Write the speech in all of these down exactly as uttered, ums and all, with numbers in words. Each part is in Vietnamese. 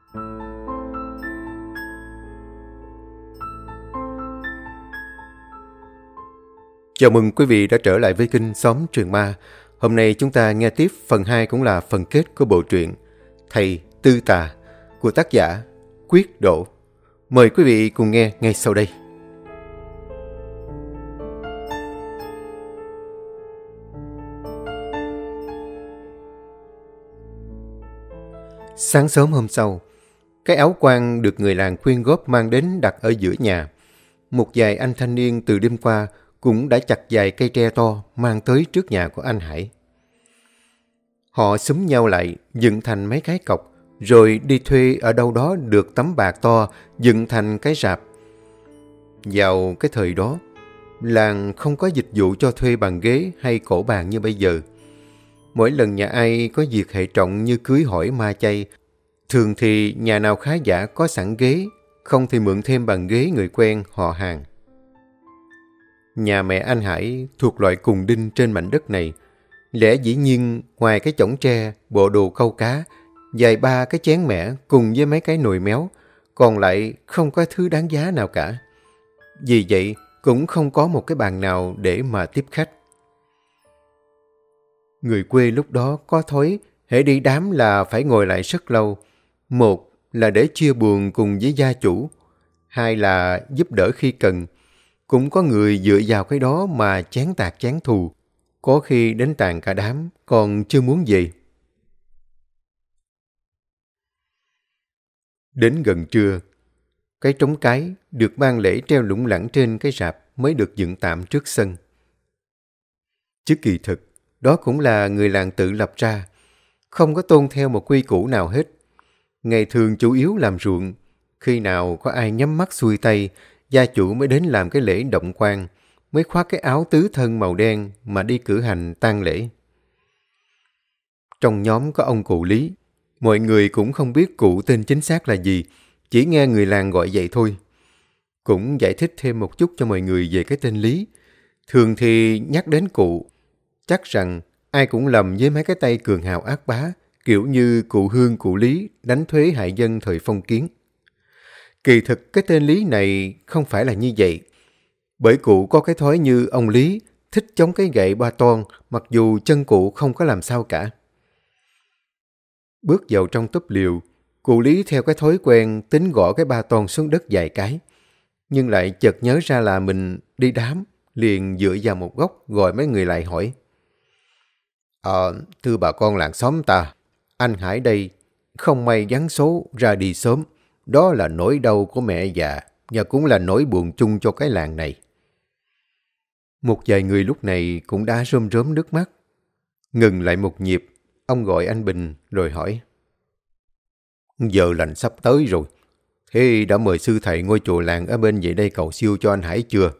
Chào mừng quý vị đã trở lại với kênh Xóm Truyền Ma. Hôm nay chúng ta nghe tiếp phần hai cũng là phần kết của bộ truyện Thầy Tư Tà của tác giả Quyết Độ. Mời quý vị cùng nghe ngay sau đây. Sáng sớm hôm sau, cái áo quan được người làng quyên góp mang đến đặt ở giữa nhà. Một vài anh thanh niên từ đêm qua cũng đã chặt vài cây tre to mang tới trước nhà của anh Hải. Họ xúm nhau lại, dựng thành mấy cái cọc, rồi đi thuê ở đâu đó được tấm bạc to, dựng thành cái rạp. Vào cái thời đó, làng không có dịch vụ cho thuê bàn ghế hay cổ bàn như bây giờ. Mỗi lần nhà ai có việc hệ trọng như cưới hỏi ma chay, thường thì nhà nào khá giả có sẵn ghế, không thì mượn thêm bàn ghế người quen họ hàng. Nhà mẹ anh Hải thuộc loại cùng đinh trên mảnh đất này. Lẽ dĩ nhiên ngoài cái chõng tre, bộ đồ câu cá, vài ba cái chén mẻ cùng với mấy cái nồi méo, còn lại không có thứ đáng giá nào cả. Vì vậy cũng không có một cái bàn nào để mà tiếp khách. Người quê lúc đó có thói hễ đi đám là phải ngồi lại rất lâu. Một là để chia buồn cùng với gia chủ, hai là giúp đỡ khi cần. Cũng có người dựa vào cái đó mà chán tạc chán thù, có khi đến tàn cả đám, còn chưa muốn về. Đến gần trưa, cái trống cái được ban lễ treo lủng lẳng trên cái rạp mới được dựng tạm trước sân. Chứ kỳ thực, đó cũng là người làng tự lập ra, không có tôn theo một quy củ nào hết. Ngày thường chủ yếu làm ruộng, khi nào có ai nhắm mắt xuôi tay, gia chủ mới đến làm cái lễ động quan, mới khoác cái áo tứ thân màu đen mà đi cử hành tang lễ. Trong nhóm có ông cụ Lý, mọi người cũng không biết cụ tên chính xác là gì, chỉ nghe người làng gọi vậy thôi. Cũng giải thích thêm một chút cho mọi người về cái tên Lý. Thường thì nhắc đến cụ, chắc rằng ai cũng lầm với mấy cái tay cường hào ác bá, kiểu như cụ Hương cụ Lý đánh thuế hại dân thời phong kiến. Kỳ thực cái tên Lý này không phải là như vậy. Bởi cụ có cái thói như ông Lý, thích chống cái gậy ba toan, mặc dù chân cụ không có làm sao cả. Bước vào trong túp liều, cụ Lý theo cái thói quen tính gõ cái ba toan xuống đất vài cái. Nhưng lại chợt nhớ ra là mình đi đám, liền dựa vào một góc gọi mấy người lại hỏi. Ờ, thưa bà con làng xóm ta, anh Hải đây, không may giáng số ra đi sớm. Đó là nỗi đau của mẹ già, và cũng là nỗi buồn chung cho cái làng này. Một vài người lúc này cũng đã rơm rớm nước mắt. Ngừng lại một nhịp, ông gọi anh Bình rồi hỏi. Giờ lành sắp tới rồi, thế đã mời sư thầy ngôi chùa làng ở bên về đây cầu siêu cho anh Hải chưa?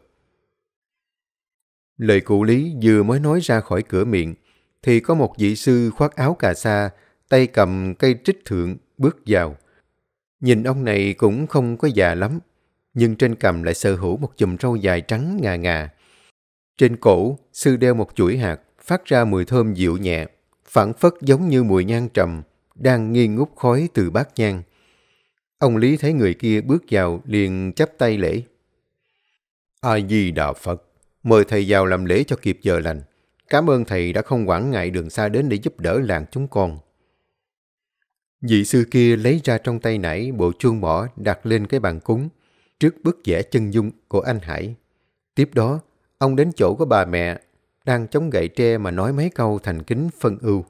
Lời cụ Lý vừa mới nói ra khỏi cửa miệng, thì có một vị sư khoác áo cà sa, tay cầm cây trích thượng bước vào. Nhìn ông này cũng không có già lắm, nhưng trên cằm lại sở hữu một chùm râu dài trắng ngà ngà. Trên cổ, sư đeo một chuỗi hạt, phát ra mùi thơm dịu nhẹ, phảng phất giống như mùi nhang trầm, đang nghi ngút khói từ bát nhang. Ông Lý thấy người kia bước vào, liền chắp tay lễ. A-di-đà Phật, mời thầy vào làm lễ cho kịp giờ lành. Cảm ơn thầy đã không quản ngại đường xa đến để giúp đỡ làng chúng con. Vị sư kia lấy ra trong tay nải bộ chuông mỏ đặt lên cái bàn cúng, trước bức vẽ chân dung của anh Hải. Tiếp đó, ông đến chỗ của bà mẹ, đang chống gậy tre mà nói mấy câu thành kính phân ưu.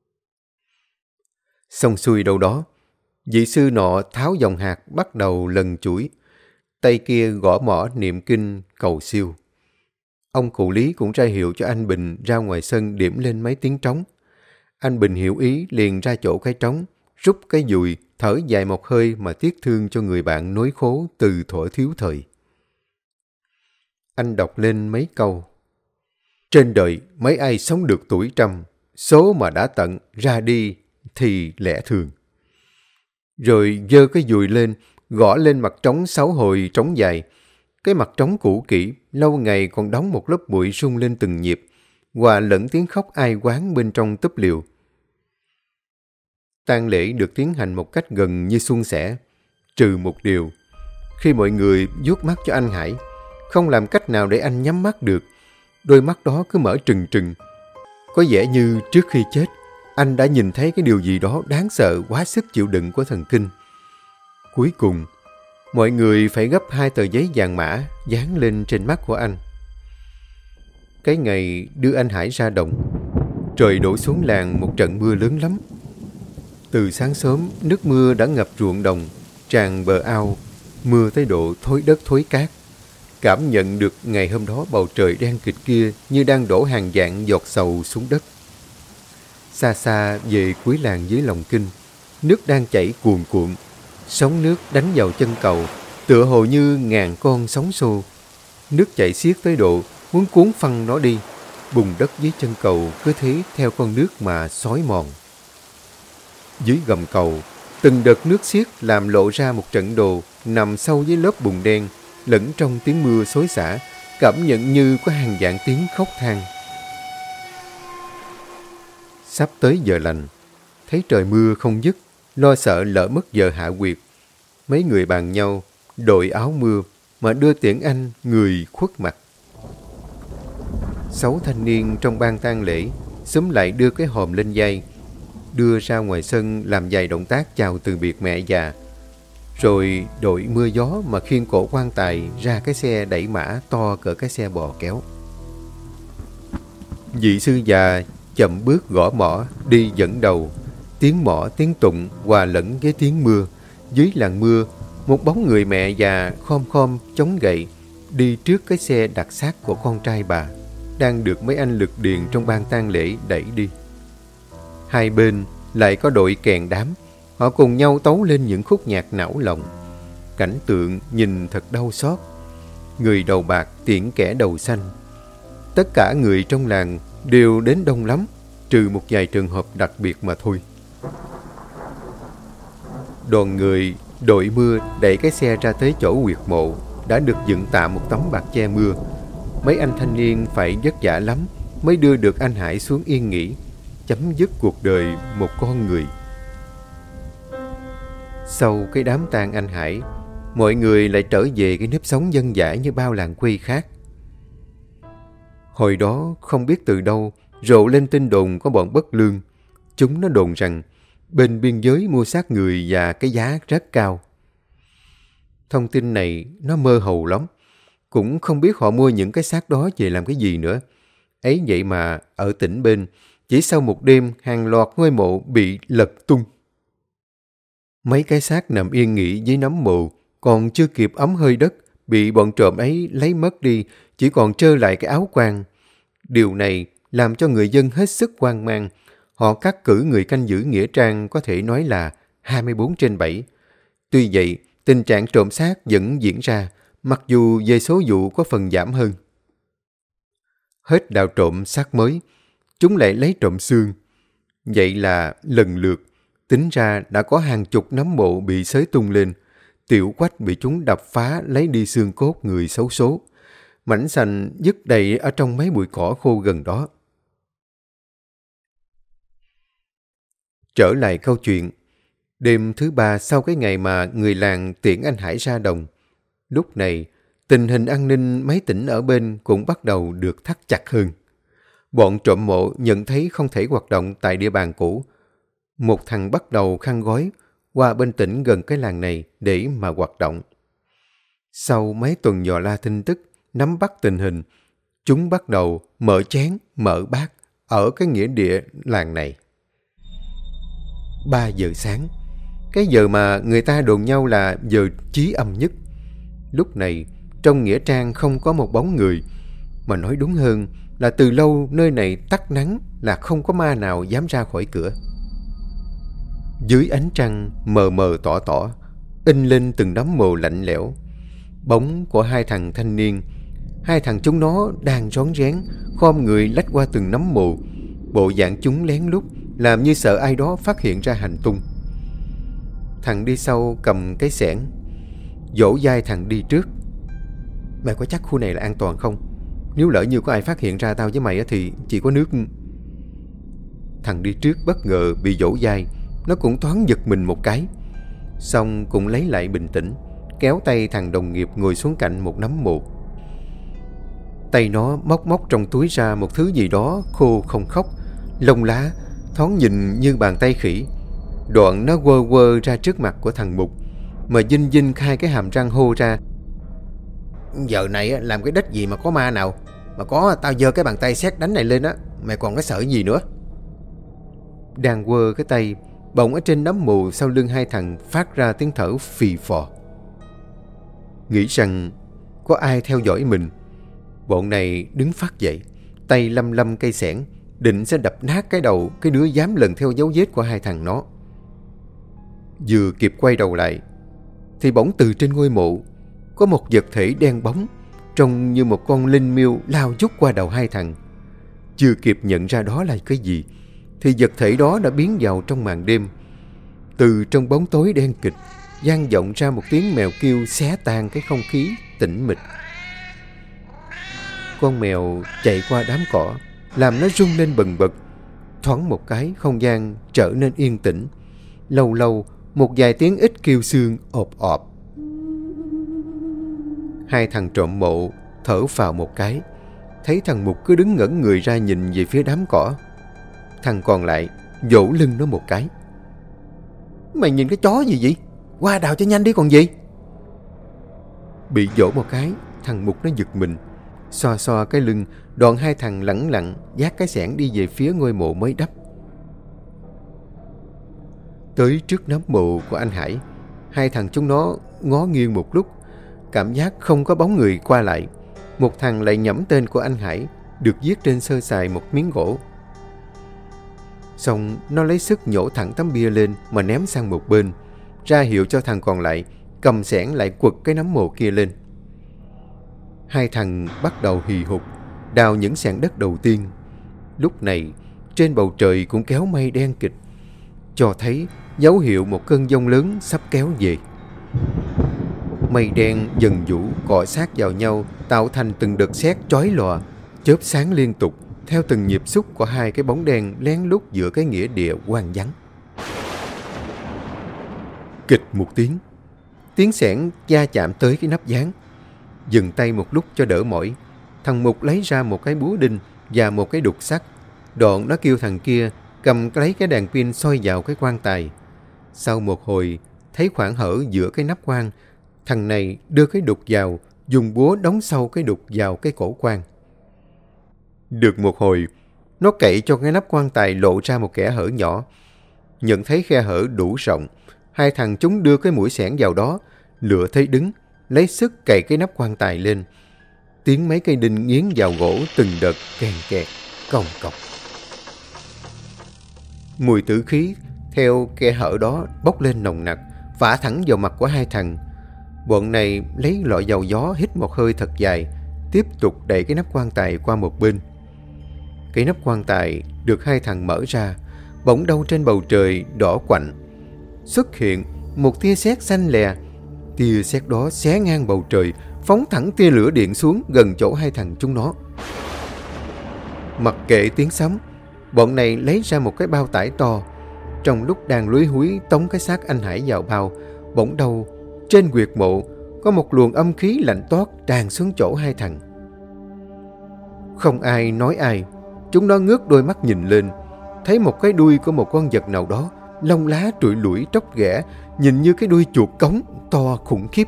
Xong xuôi đâu đó, vị sư nọ tháo dòng hạt bắt đầu lần chuỗi, tay kia gõ mỏ niệm kinh cầu siêu. Ông cụ Lý cũng ra hiệu cho anh Bình ra ngoài sân điểm lên mấy tiếng trống. Anh Bình hiểu ý liền ra chỗ cái trống, rút cái dùi, thở dài một hơi mà tiếc thương cho người bạn nối khố từ thuở thiếu thời. Anh đọc lên mấy câu. Trên đời mấy ai sống được tuổi trăm, số mà đã tận ra đi thì lẽ thường. Rồi giơ cái dùi lên, gõ lên mặt trống sáu hồi trống dài. Cái mặt trống cũ kỹ, lâu ngày còn đóng một lớp bụi rung lên từng nhịp, hòa lẫn tiếng khóc ai oán bên trong túp liều. Tang lễ được tiến hành một cách gần như suôn sẻ, trừ một điều. Khi mọi người vuốt mắt cho anh Hải, không làm cách nào để anh nhắm mắt được. Đôi mắt đó cứ mở trừng trừng. Có vẻ như trước khi chết, anh đã nhìn thấy cái điều gì đó đáng sợ quá sức chịu đựng của thần kinh. Cuối cùng, mọi người phải gấp hai tờ giấy vàng mã dán lên trên mắt của anh. Cái ngày đưa anh Hải ra đồng, trời đổ xuống làng một trận mưa lớn lắm. Từ sáng sớm, nước mưa đã ngập ruộng đồng, tràn bờ ao, mưa tới độ thối đất thối cát. Cảm nhận được ngày hôm đó bầu trời đen kịt kia như đang đổ hàng vạn giọt sầu xuống đất. Xa xa về cuối làng dưới lòng kinh, nước đang chảy cuồn cuộn, sóng nước đánh vào chân cầu, tựa hồ như ngàn con sóng xô. Nước chảy xiết tới độ muốn cuốn phăng nó đi, bùn đất dưới chân cầu cứ thế theo con nước mà xói mòn. Dưới gầm cầu, từng đợt nước xiết làm lộ ra một trận đồ nằm sâu dưới lớp bùn đen, lẫn trong tiếng mưa xối xả, cảm nhận như có hàng vạn tiếng khóc than. Sắp tới giờ lành, thấy trời mưa không dứt, lo sợ lỡ mất giờ hạ quyệt. Mấy người bàn nhau, đội áo mưa mà đưa tiễn anh người khuất mặt. Sáu thanh niên trong ban tang lễ xúm lại đưa cái hòm lên vai, đưa ra ngoài sân làm vài động tác chào từ biệt mẹ già, rồi đội mưa gió mà khiêng cổ quan tài ra cái xe đẩy mã to cỡ cái xe bò kéo. Vị sư già chậm bước gõ mõ đi dẫn đầu, tiếng mõ tiếng tụng hòa lẫn với tiếng mưa. Dưới làn mưa, một bóng người mẹ già khom khom chống gậy đi trước cái xe đặt xác của con trai bà, đang được mấy anh lực điền trong ban tang lễ đẩy đi. Hai bên lại có đội kèn đám, họ cùng nhau tấu lên những khúc nhạc não lòng. Cảnh tượng nhìn thật đau xót. Người đầu bạc tiễn kẻ đầu xanh. Tất cả người trong làng đều đến đông lắm, trừ một vài trường hợp đặc biệt mà thôi. Đoàn người đội mưa đẩy cái xe ra tới chỗ huyệt mộ đã được dựng tạm một tấm bạt che mưa. Mấy anh thanh niên phải vất vả lắm mới đưa được anh Hải xuống yên nghỉ, chấm dứt cuộc đời một con người. Sau cái đám tang anh Hải, mọi người lại trở về cái nếp sống dân dã như bao làng quê khác. Hồi đó không biết từ đâu rộ lên tin đồn có bọn bất lương. Chúng nó đồn rằng bên biên giới mua xác người và cái giá rất cao. Thông tin này nó mơ hồ lắm. Cũng không biết họ mua những cái xác đó về làm cái gì nữa. Ấy vậy mà ở tỉnh bên, chỉ sau một đêm hàng loạt ngôi mộ bị lật tung. Mấy cái xác nằm yên nghỉ dưới nấm mộ, còn chưa kịp ấm hơi đất, bị bọn trộm ấy lấy mất đi, chỉ còn trơ lại cái áo quan. Điều này làm cho người dân hết sức hoang mang. Họ cắt cử người canh giữ nghĩa trang có thể nói là hai mươi bốn trên bảy. Tuy vậy, tình trạng trộm xác vẫn diễn ra, mặc dù về số vụ có phần giảm hơn. Hết đào trộm xác mới, chúng lại lấy trộm xương. Vậy là lần lượt, tính ra đã có hàng chục nấm mộ bị xới tung lên. Tiểu quách bị chúng đập phá lấy đi xương cốt người xấu số. Mảnh sành dứt đầy ở trong mấy bụi cỏ khô gần đó. Trở lại câu chuyện, đêm thứ ba sau cái ngày mà người làng tiễn anh Hải ra đồng, lúc này tình hình an ninh mấy tỉnh ở bên cũng bắt đầu được thắt chặt hơn. Bọn trộm mộ nhận thấy không thể hoạt động tại địa bàn cũ. Một thằng bắt đầu khăn gói qua bên tỉnh gần cái làng này để mà hoạt động. Sau mấy tuần dò la tin tức, nắm bắt tình hình, chúng bắt đầu mở chén, mở bát ở cái nghĩa địa làng này. Ba giờ sáng, cái giờ mà người ta đồn nhau là giờ chí âm nhất. Lúc này, trong nghĩa trang không có một bóng người, mà nói đúng hơn là từ lâu nơi này tắt nắng là không có ma nào dám ra khỏi cửa. Dưới ánh trăng mờ mờ tỏ tỏ, in lên từng nấm mồ lạnh lẽo. Bóng của hai thằng thanh niên, hai thằng chúng nó đang rón rén, khom người lách qua từng nấm mồ. Bộ dạng chúng lén lút, làm như sợ ai đó phát hiện ra hành tung. Thằng đi sau cầm cái xẻng, dỗ vai thằng đi trước. Mày có chắc khu này là an toàn không? Nếu lỡ như có ai phát hiện ra tao với mày thì chỉ có nước. Thằng đi trước bất ngờ bị dỗ vai, nó cũng thoáng giật mình một cái. Xong cũng lấy lại bình tĩnh, kéo tay thằng đồng nghiệp ngồi xuống cạnh một nấm mộ. Tay nó móc móc trong túi ra một thứ gì đó khô không khóc, lông lá, thoáng nhìn như bàn tay khỉ. Đoạn nó quơ quơ ra trước mặt của thằng Mục, mà dinh dinh hai cái hàm răng hô ra: "Giờ này làm cái đếch gì mà có ma nào, mà có tao giơ cái bàn tay sét đánh này lên á, mày còn cái sợ gì nữa?" Đang quơ cái tay, bỗng ở trên nấm mồ sau lưng hai thằng phát ra tiếng thở phì phò. Nghĩ rằng có ai theo dõi mình, bọn này đứng phát dậy, tay lăm lăm cây xẻng, định sẽ đập nát cái đầu cái đứa dám lần theo dấu vết của hai thằng nó. Vừa kịp quay đầu lại thì bỗng từ trên ngôi mộ có một vật thể đen bóng, trông như một con linh miêu lao vút qua đầu hai thằng. Chưa kịp nhận ra đó là cái gì thì vật thể đó đã biến vào trong màn đêm. Từ trong bóng tối đen kịch vang vọng ra một tiếng mèo kêu xé tan cái không khí tĩnh mịch. Con mèo chạy qua đám cỏ, làm nó rung lên bần bật. Thoáng một cái, không gian trở nên yên tĩnh. Lâu lâu một vài tiếng ít kêu xương ộp ọp. Hai thằng trộm mộ thở phào một cái, thấy thằng Mục cứ đứng ngẩn người ra nhìn về phía đám cỏ. Thằng còn lại vỗ lưng nó một cái: "Mày nhìn cái chó gì vậy? Qua đào cho nhanh đi còn gì." Bị vỗ một cái, thằng Mục nó giật mình, xoa xoa cái lưng. Đoạn hai thằng lẳng lặng vác cái xẻng đi về phía ngôi mộ mới đắp. Tới trước nấm mộ của anh Hải, hai thằng chúng nó ngó nghiêng một lúc, cảm giác không có bóng người qua lại. Một thằng lại nhẩm tên của anh Hải được viết trên sơ sài một miếng gỗ. Xong nó lấy sức nhổ thẳng tấm bia lên mà ném sang một bên, ra hiệu cho thằng còn lại cầm xẻng lại quật cái nấm mộ kia lên. Hai thằng bắt đầu hì hục đào những sàn đất đầu tiên. Lúc này trên bầu trời cũng kéo mây đen kịch, cho thấy dấu hiệu một cơn giông lớn sắp kéo về. Mây đen dần vũ cọ sát vào nhau, tạo thành từng đợt sét chói lòa, chớp sáng liên tục theo từng nhịp xúc của hai cái bóng đen lén lút giữa cái nghĩa địa hoang vắng. Kịch một tiếng, tiếng xẻng va chạm tới cái nắp gián. Dừng tay một lúc cho đỡ mỏi, thằng Mục lấy ra một cái búa đinh và một cái đục sắt. Đoạn nó kêu thằng kia cầm lấy cái đèn pin soi vào cái quan tài. Sau một hồi thấy khoảng hở giữa cái nắp quan, thằng này đưa cái đục vào, dùng búa đóng sâu cái đục vào cái cổ quan. Được một hồi, nó cậy cho cái nắp quan tài lộ ra một kẽ hở nhỏ. Nhận thấy khe hở đủ rộng, hai thằng chúng đưa cái mũi xẻng vào đó, lựa thấy đứng, lấy sức cày cái nắp quan tài lên. Tiếng mấy cây đinh nghiến vào gỗ từng đợt kèn kẹt, cong cọc. Mùi tử khí theo kẽ hở đó bốc lên nồng nặc, phả thẳng vào mặt của hai thằng. Bọn này lấy lọ dầu gió hít một hơi thật dài, tiếp tục đẩy cái nắp quan tài qua một bên. Cái nắp quan tài được hai thằng mở ra, bỗng đâu trên bầu trời đỏ quạnh xuất hiện một tia sét xanh lè. Tia sét đó xé ngang bầu trời, phóng thẳng tia lửa điện xuống gần chỗ hai thằng chúng nó. Mặc kệ tiếng sấm, bọn này lấy ra một cái bao tải to. Trong lúc đang lúi húi tống cái xác anh Hải vào bao, bỗng đâu trên huyệt mộ có một luồng âm khí lạnh toát tràn xuống chỗ hai thằng. Không ai nói ai, chúng nó ngước đôi mắt nhìn lên, thấy một cái đuôi của một con vật nào đó, lông lá trụi lủi tróc ghẻ, nhìn như cái đuôi chuột cống to khủng khiếp.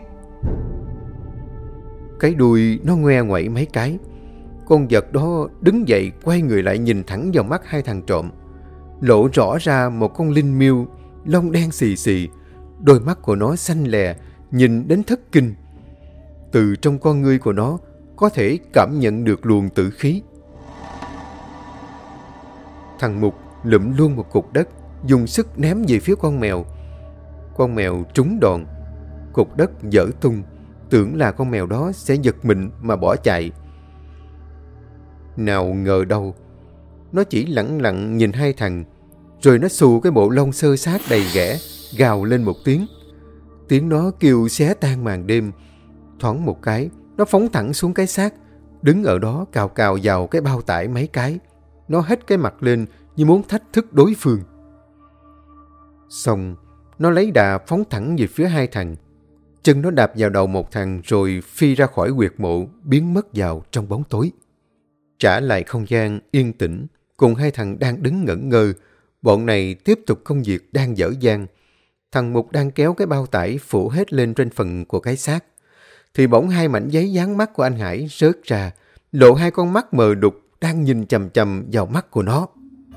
Cái đuôi nó ngoe ngoẩy mấy cái. Con vật đó đứng dậy quay người lại nhìn thẳng vào mắt hai thằng trộm, lộ rõ ra một con linh miêu, lông đen xì xì, đôi mắt của nó xanh lè, nhìn đến thất kinh. Từ trong con ngươi của nó có thể cảm nhận được luồng tử khí. Thằng Mục lụm luôn một cục đất, dùng sức ném về phía con mèo. Con mèo trúng đòn, cục đất vỡ tung, tưởng là con mèo đó sẽ giật mình mà bỏ chạy. Nào ngờ đâu, nó chỉ lẳng lặng nhìn hai thằng, rồi nó xù cái bộ lông xơ xác đầy ghẻ, gào lên một tiếng. Tiếng nó kêu xé tan màn đêm. Thoáng một cái, nó phóng thẳng xuống cái xác, đứng ở đó cào cào vào cái bao tải mấy cái. Nó hét cái mặt lên như muốn thách thức đối phương. Xong, nó lấy đà phóng thẳng về phía hai thằng. Chân nó đạp vào đầu một thằng rồi phi ra khỏi huyệt mộ, biến mất vào trong bóng tối. Trả lại không gian yên tĩnh, cùng hai thằng đang đứng ngẩn ngơ, bọn này tiếp tục công việc đang dở dang. Thằng Mục đang kéo cái bao tải phủ hết lên trên phần của cái xác. Thì bỗng hai mảnh giấy dán mắt của anh Hải rớt ra, lộ hai con mắt mờ đục đang nhìn chằm chằm vào mắt của nó.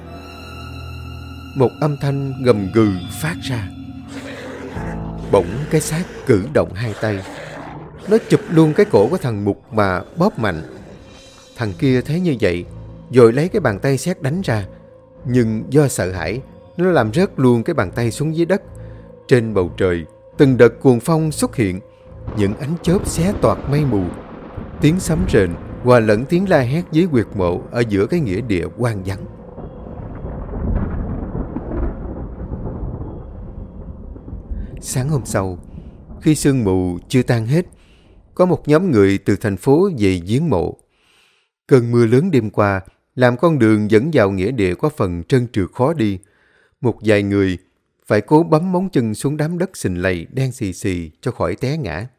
Một âm thanh gầm gừ phát ra. Bỗng cái xác cử động hai tay. Nó chụp luôn cái cổ của thằng Mục mà bóp mạnh. Thằng kia thấy như vậy, rồi lấy cái bàn tay sét đánh ra. Nhưng do sợ hãi, nó làm rớt luôn cái bàn tay xuống dưới đất. Trên bầu trời, từng đợt cuồng phong xuất hiện. Những ánh chớp xé toạc mây mù. Tiếng sấm rền hòa lẫn tiếng la hét dưới huyệt mộ ở giữa cái nghĩa địa hoang vắng. Sáng hôm sau, khi sương mù chưa tan hết, có một nhóm người từ thành phố về viếng mộ. Cơn mưa lớn đêm qua làm con đường dẫn vào nghĩa địa có phần trơn trượt khó đi. Một vài người phải cố bấm móng chân xuống đám đất sình lầy đen xì xì cho khỏi té ngã.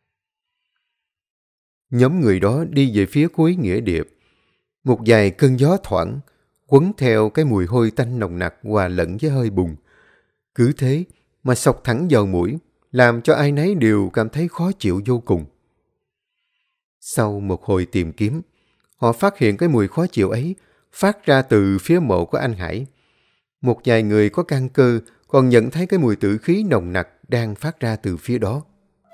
Nhóm người đó đi về phía cuối nghĩa địa. Một vài cơn gió thoảng, quấn theo cái mùi hôi tanh nồng nặc hòa lẫn với hơi bùn. Cứ thế mà xộc thẳng vào mũi, làm cho ai nấy đều cảm thấy khó chịu vô cùng. Sau một hồi tìm kiếm, họ phát hiện cái mùi khó chịu ấy phát ra từ phía mộ của anh Hải. Một vài người có căn cơ còn nhận thấy cái mùi tử khí nồng nặc đang phát ra từ phía đó.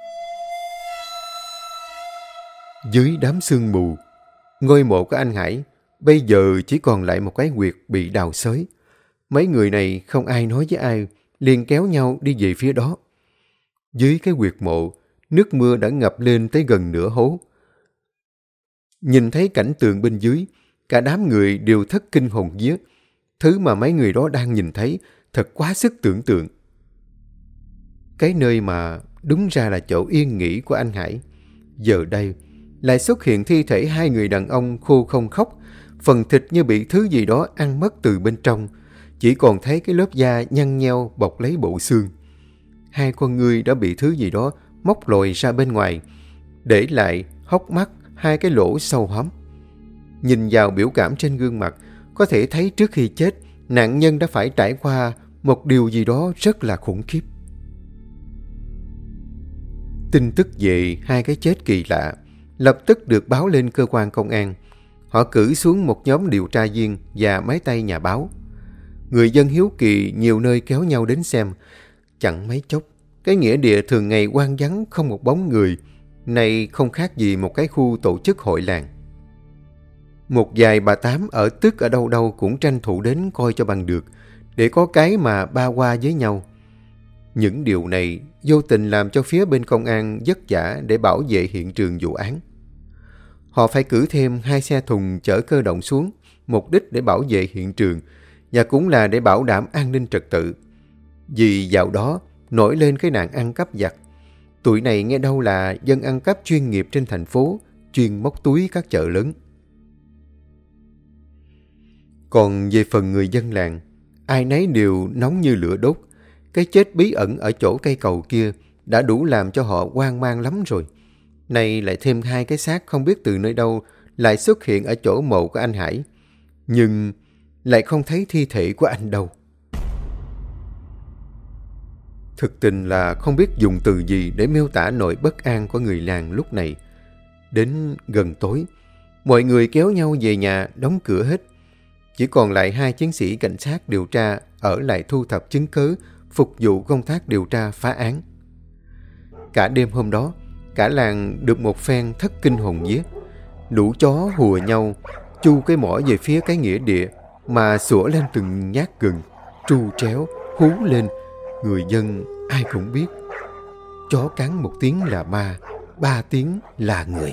Dưới đám sương mù, ngôi mộ của anh Hải bây giờ chỉ còn lại một cái huyệt bị đào xới. Mấy người này không ai nói với ai, liền kéo nhau đi về phía đó. Dưới cái huyệt mộ, nước mưa đã ngập lên tới gần nửa hố. Nhìn thấy cảnh tượng bên dưới, cả đám người đều thất kinh hồn vía. Thứ mà mấy người đó đang nhìn thấy thật quá sức tưởng tượng. Cái nơi mà đúng ra là chỗ yên nghỉ của anh Hải, giờ đây lại xuất hiện thi thể hai người đàn ông khô không khóc, phần thịt như bị thứ gì đó ăn mất từ bên trong, chỉ còn thấy cái lớp da nhăn nheo bọc lấy bộ xương. Hai con ngươi đã bị thứ gì đó móc lồi ra bên ngoài, để lại hốc mắt hai cái lỗ sâu hóm. Nhìn vào biểu cảm trên gương mặt, có thể thấy trước khi chết, nạn nhân đã phải trải qua một điều gì đó rất là khủng khiếp. Tin tức về hai cái chết kỳ lạ lập tức được báo lên cơ quan công an. Họ cử xuống một nhóm điều tra viên và máy tay nhà báo. Người dân hiếu kỳ nhiều nơi kéo nhau đến xem. Chẳng mấy chốc, cái nghĩa địa thường ngày hoang vắng không một bóng người, nay không khác gì một cái khu tổ chức hội làng. Một vài bà tám ở tức ở đâu đâu cũng tranh thủ đến coi cho bằng được, để có cái mà ba qua với nhau. Những điều này vô tình làm cho phía bên công an vất vả để bảo vệ hiện trường vụ án. Họ phải cử thêm hai xe thùng chở cơ động xuống, mục đích để bảo vệ hiện trường và cũng là để bảo đảm an ninh trật tự. Vì dạo đó nổi lên cái nạn ăn cắp vặt. Tụi này nghe đâu là dân ăn cắp chuyên nghiệp trên thành phố, chuyên móc túi các chợ lớn. Còn về phần người dân làng, ai nấy đều nóng như lửa đốt. Cái chết bí ẩn ở chỗ cây cầu kia đã đủ làm cho họ hoang mang lắm rồi. Nay lại thêm hai cái xác không biết từ nơi đâu lại xuất hiện ở chỗ mộ của anh Hải. Nhưng lại không thấy thi thể của anh đâu. Thực tình là không biết dùng từ gì để miêu tả nỗi bất an của người làng lúc này. Đến gần tối, mọi người kéo nhau về nhà đóng cửa hết. Chỉ còn lại hai chiến sĩ cảnh sát điều tra ở lại thu thập chứng cứ, phục vụ công tác điều tra phá án. Cả đêm hôm đó, cả làng được một phen thất kinh hồn vía. Lũ chó hùa nhau, chu cái mỏ về phía cái nghĩa địa mà sủa lên từng nhát gừng, tru tréo, hú lên. Người dân ai cũng biết, chó cắn một tiếng là ma, ba tiếng là người.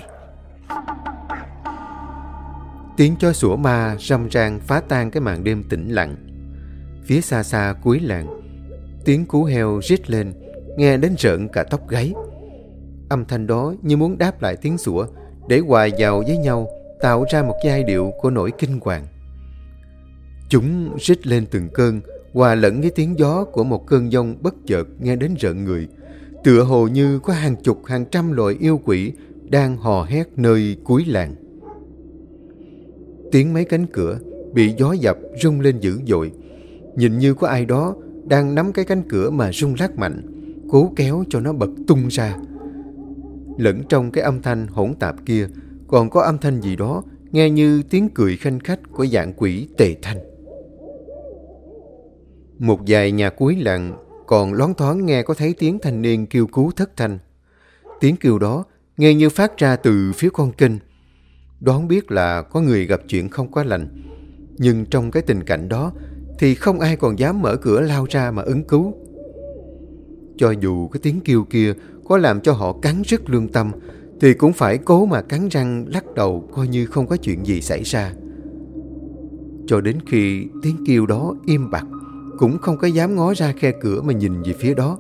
Tiếng chó sủa ma râm ran phá tan cái màn đêm tĩnh lặng. Phía xa xa cuối làng, tiếng cú heo rít lên, nghe đến rợn cả tóc gáy. Âm thanh đó như muốn đáp lại tiếng sủa, để hòa vào với nhau, tạo ra một giai điệu của nỗi kinh hoàng. Chúng rít lên từng cơn, hòa lẫn với tiếng gió của một cơn giông bất chợt nghe đến rợn người, tựa hồ như có hàng chục hàng trăm loài yêu quỷ đang hò hét nơi cuối làng. Tiếng mấy cánh cửa bị gió dập rung lên dữ dội, nhìn như có ai đó đang nắm cái cánh cửa mà rung lắc mạnh, cố kéo cho nó bật tung ra. Lẫn trong cái âm thanh hỗn tạp kia còn có âm thanh gì đó nghe như tiếng cười khanh khách của dạng quỷ Tề Thanh. Một vài nhà cuối làng còn loáng thoáng nghe có thấy tiếng thanh niên kêu cứu thất thanh. Tiếng kêu đó nghe như phát ra từ phía con kênh, đoán biết là có người gặp chuyện không có lành. Nhưng trong cái tình cảnh đó thì không ai còn dám mở cửa lao ra mà ứng cứu. Cho dù cái tiếng kêu kia có làm cho họ cắn rứt lương tâm, thì cũng phải cố mà cắn răng lắc đầu coi như không có chuyện gì xảy ra. Cho đến khi tiếng kêu đó im bặt, cũng không có dám ngó ra khe cửa mà nhìn về phía đó.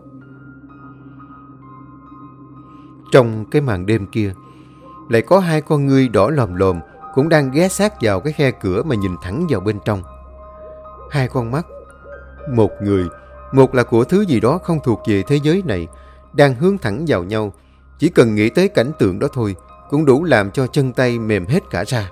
Trong cái màn đêm kia, lại có hai con ngươi đỏ lòm lòm cũng đang ghé sát vào cái khe cửa mà nhìn thẳng vào bên trong. Hai con mắt, một người, một là của thứ gì đó không thuộc về thế giới này, đang hướng thẳng vào nhau. Chỉ cần nghĩ tới cảnh tượng đó thôi cũng đủ làm cho chân tay mềm hết cả ra.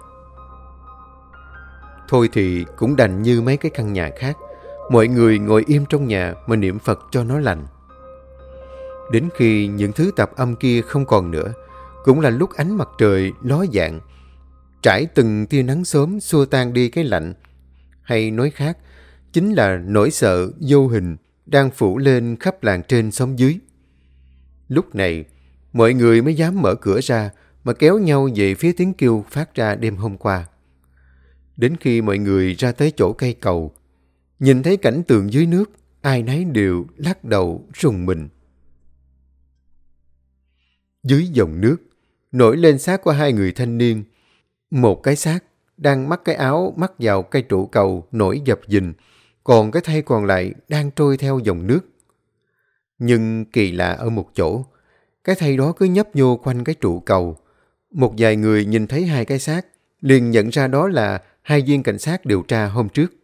Thôi thì cũng đành như mấy cái căn nhà khác, mọi người ngồi im trong nhà mà niệm Phật cho nó lành. Đến khi những thứ tạp âm kia không còn nữa, cũng là lúc ánh mặt trời ló dạng, trải từng tia nắng sớm xua tan đi cái lạnh, hay nói khác, chính là nỗi sợ vô hình đang phủ lên khắp làng trên xóm dưới. Lúc này, mọi người mới dám mở cửa ra mà kéo nhau về phía tiếng kêu phát ra đêm hôm qua. Đến khi mọi người ra tới chỗ cây cầu, nhìn thấy cảnh tượng dưới nước, ai nấy đều lắc đầu rùng mình. Dưới dòng nước, nổi lên xác của hai người thanh niên. Một cái xác đang mắc cái áo mắc vào cây trụ cầu nổi dập dình, còn cái thây còn lại đang trôi theo dòng nước. Nhưng kỳ lạ ở một chỗ, cái thây đó cứ nhấp nhô quanh cái trụ cầu. Một vài người nhìn thấy hai cái xác, liền nhận ra đó là hai viên cảnh sát điều tra hôm trước.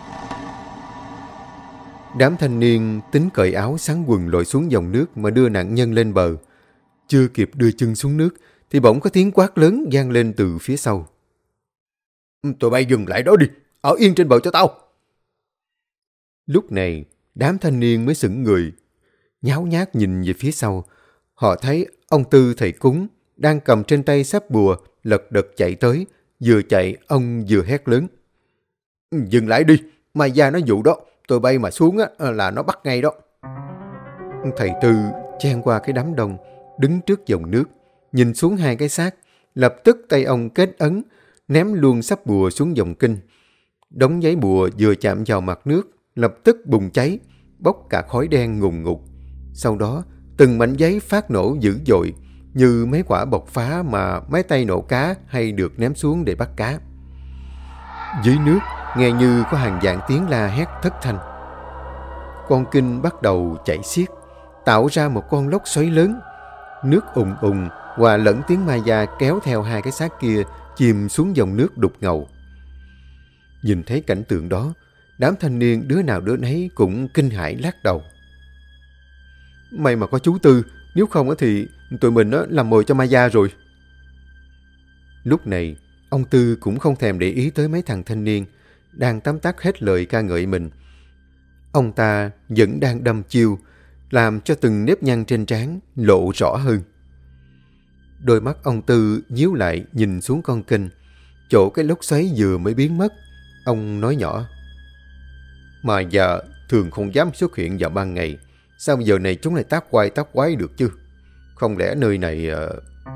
Đám thanh niên tính cởi áo xắn quần lội xuống dòng nước mà đưa nạn nhân lên bờ. Chưa kịp đưa chân xuống nước thì bỗng có tiếng quát lớn vang lên từ phía sau. Tụi bay dừng lại đó đi, ở yên trên bờ cho tao. Lúc này, đám thanh niên mới sững người, nháo nhác nhìn về phía sau. Họ thấy ông Tư thầy cúng đang cầm trên tay sáp bùa lật đật chạy tới. Vừa chạy, ông vừa hét lớn. Dừng lại đi, mai da nó dụ đó, tụi bay mà xuống á, là nó bắt ngay đó. Thầy Tư chen qua cái đám đông, đứng trước dòng nước, nhìn xuống hai cái xác. Lập tức tay ông kết ấn, ném luôn sáp bùa xuống dòng kinh. Đống giấy bùa vừa chạm vào mặt nước, lập tức bùng cháy, bốc cả khói đen ngùn ngụt. Sau đó, từng mảnh giấy phát nổ dữ dội, như mấy quả bộc phá mà máy tay nổ cá hay được ném xuống để bắt cá. Dưới nước, nghe như có hàng vạn tiếng la hét thất thanh. Con kinh bắt đầu chảy xiết, tạo ra một con lốc xoáy lớn. Nước ùng ùng, hòa lẫn tiếng ma da kéo theo hai cái xác kia chìm xuống dòng nước đục ngầu. Nhìn thấy cảnh tượng đó, đám thanh niên đứa nào đứa nấy cũng kinh hãi lắc đầu. May mà có chú Tư, nếu không thì tụi mình làm mồi cho ma da rồi. Lúc này, ông Tư cũng không thèm để ý tới mấy thằng thanh niên đang tấm tắc hết lời ca ngợi mình. Ông ta vẫn đang đâm chiêu, làm cho từng nếp nhăn trên trán lộ rõ hơn. Đôi mắt ông Tư nhíu lại nhìn xuống con kênh, chỗ cái lốc xoáy vừa mới biến mất. Ông nói nhỏ. Mà giờ thường không dám xuất hiện vào ban ngày, sao giờ này chúng lại tác quái tác quái được chứ? Không lẽ nơi này... Uh...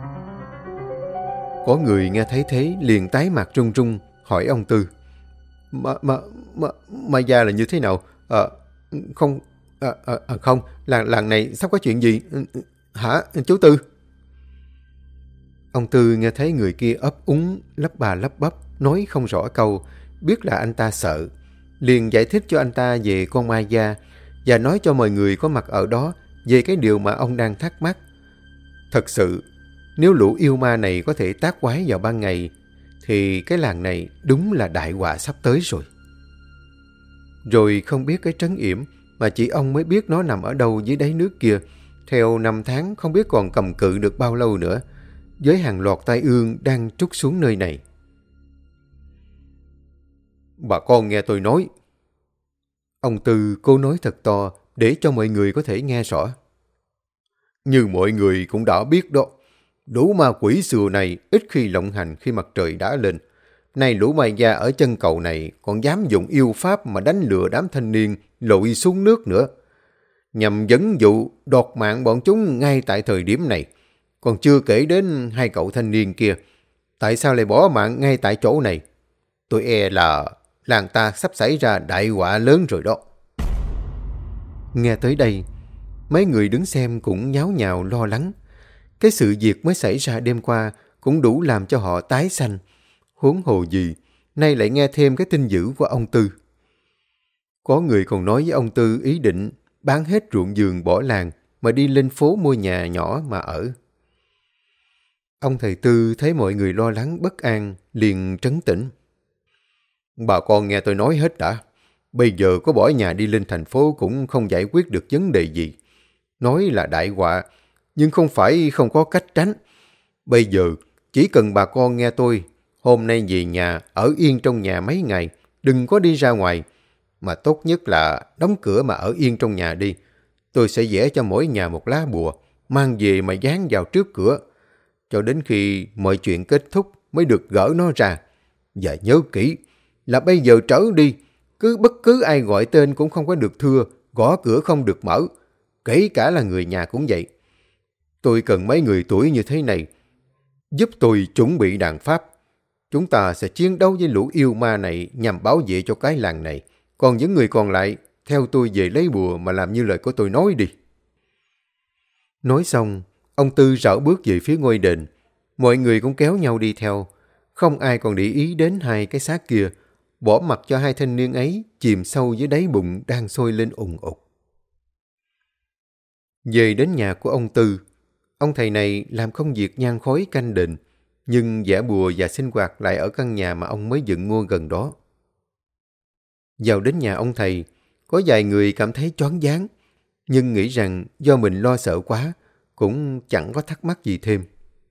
Có người nghe thấy thế liền tái mặt run run hỏi ông Tư. Mà, mà, mà, ma da là như thế nào? À, không, à, à, à, không, làng, làng này sắp có chuyện gì? Hả, chú Tư? Ông Tư nghe thấy người kia ấp úng, lắp bà lắp bắp, nói không rõ câu, biết là anh ta sợ. Liền giải thích cho anh ta về con ma da và nói cho mọi người có mặt ở đó về cái điều mà ông đang thắc mắc. Thật sự, nếu lũ yêu ma này có thể tác quái vào ban ngày, thì cái làng này đúng là đại họa sắp tới rồi. Rồi không biết cái trấn yểm mà chỉ ông mới biết nó nằm ở đâu dưới đáy nước kia. Theo năm tháng không biết còn cầm cự được bao lâu nữa, với hàng loạt tai ương đang trút xuống nơi này. Bà con nghe tôi nói. Ông Tư cố nói thật to để cho mọi người có thể nghe rõ. Như mọi người cũng đã biết đó, lũ ma quỷ xưa này ít khi lộng hành khi mặt trời đã lên. Nay lũ ma gia ở chân cầu này còn dám dùng yêu pháp mà đánh lừa đám thanh niên lội xuống nước nữa, nhằm dẫn dụ đọt mạng bọn chúng ngay tại thời điểm này. Còn chưa kể đến hai cậu thanh niên kia, tại sao lại bỏ mạng ngay tại chỗ này? Tôi e là làng ta sắp xảy ra đại họa lớn rồi đó. Nghe tới đây, mấy người đứng xem cũng nháo nhào lo lắng. Cái sự việc mới xảy ra đêm qua cũng đủ làm cho họ tái xanh. Huống hồ gì, nay lại nghe thêm cái tin dữ của ông Tư. Có người còn nói với ông Tư ý định bán hết ruộng vườn bỏ làng mà đi lên phố mua nhà nhỏ mà ở. Ông thầy Tư thấy mọi người lo lắng bất an, liền trấn tĩnh. Bà con nghe tôi nói hết đã. Bây giờ có bỏ nhà đi lên thành phố cũng không giải quyết được vấn đề gì. Nói là đại họa, nhưng không phải không có cách tránh. Bây giờ, chỉ cần bà con nghe tôi, hôm nay về nhà, ở yên trong nhà mấy ngày, đừng có đi ra ngoài. Mà tốt nhất là đóng cửa mà ở yên trong nhà đi. Tôi sẽ vẽ cho mỗi nhà một lá bùa, mang về mà dán vào trước cửa, cho đến khi mọi chuyện kết thúc mới được gỡ nó ra. Và nhớ kỹ là bây giờ trở đi, cứ bất cứ ai gọi tên cũng không có được thưa, gõ cửa không được mở, kể cả là người nhà cũng vậy. Tôi cần mấy người tuổi như thế này giúp tôi chuẩn bị đàn pháp. Chúng ta sẽ chiến đấu với lũ yêu ma này nhằm bảo vệ cho cái làng này. Còn những người còn lại, theo tôi về lấy bùa mà làm như lời của tôi nói đi. Nói xong, ông Tư rảo bước về phía ngôi đền. Mọi người cũng kéo nhau đi theo. Không ai còn để ý đến hai cái xác kia, bỏ mặc cho hai thanh niên ấy chìm sâu dưới đáy bụng đang sôi lên ùng ục. Về đến nhà của ông Tư, ông thầy này làm công việc nhang khói canh đền, nhưng vẽ bùa và sinh hoạt lại ở căn nhà mà ông mới dựng mua gần đó. Vào đến nhà ông thầy, có vài người cảm thấy choáng váng, nhưng nghĩ rằng do mình lo sợ quá, cũng chẳng có thắc mắc gì thêm.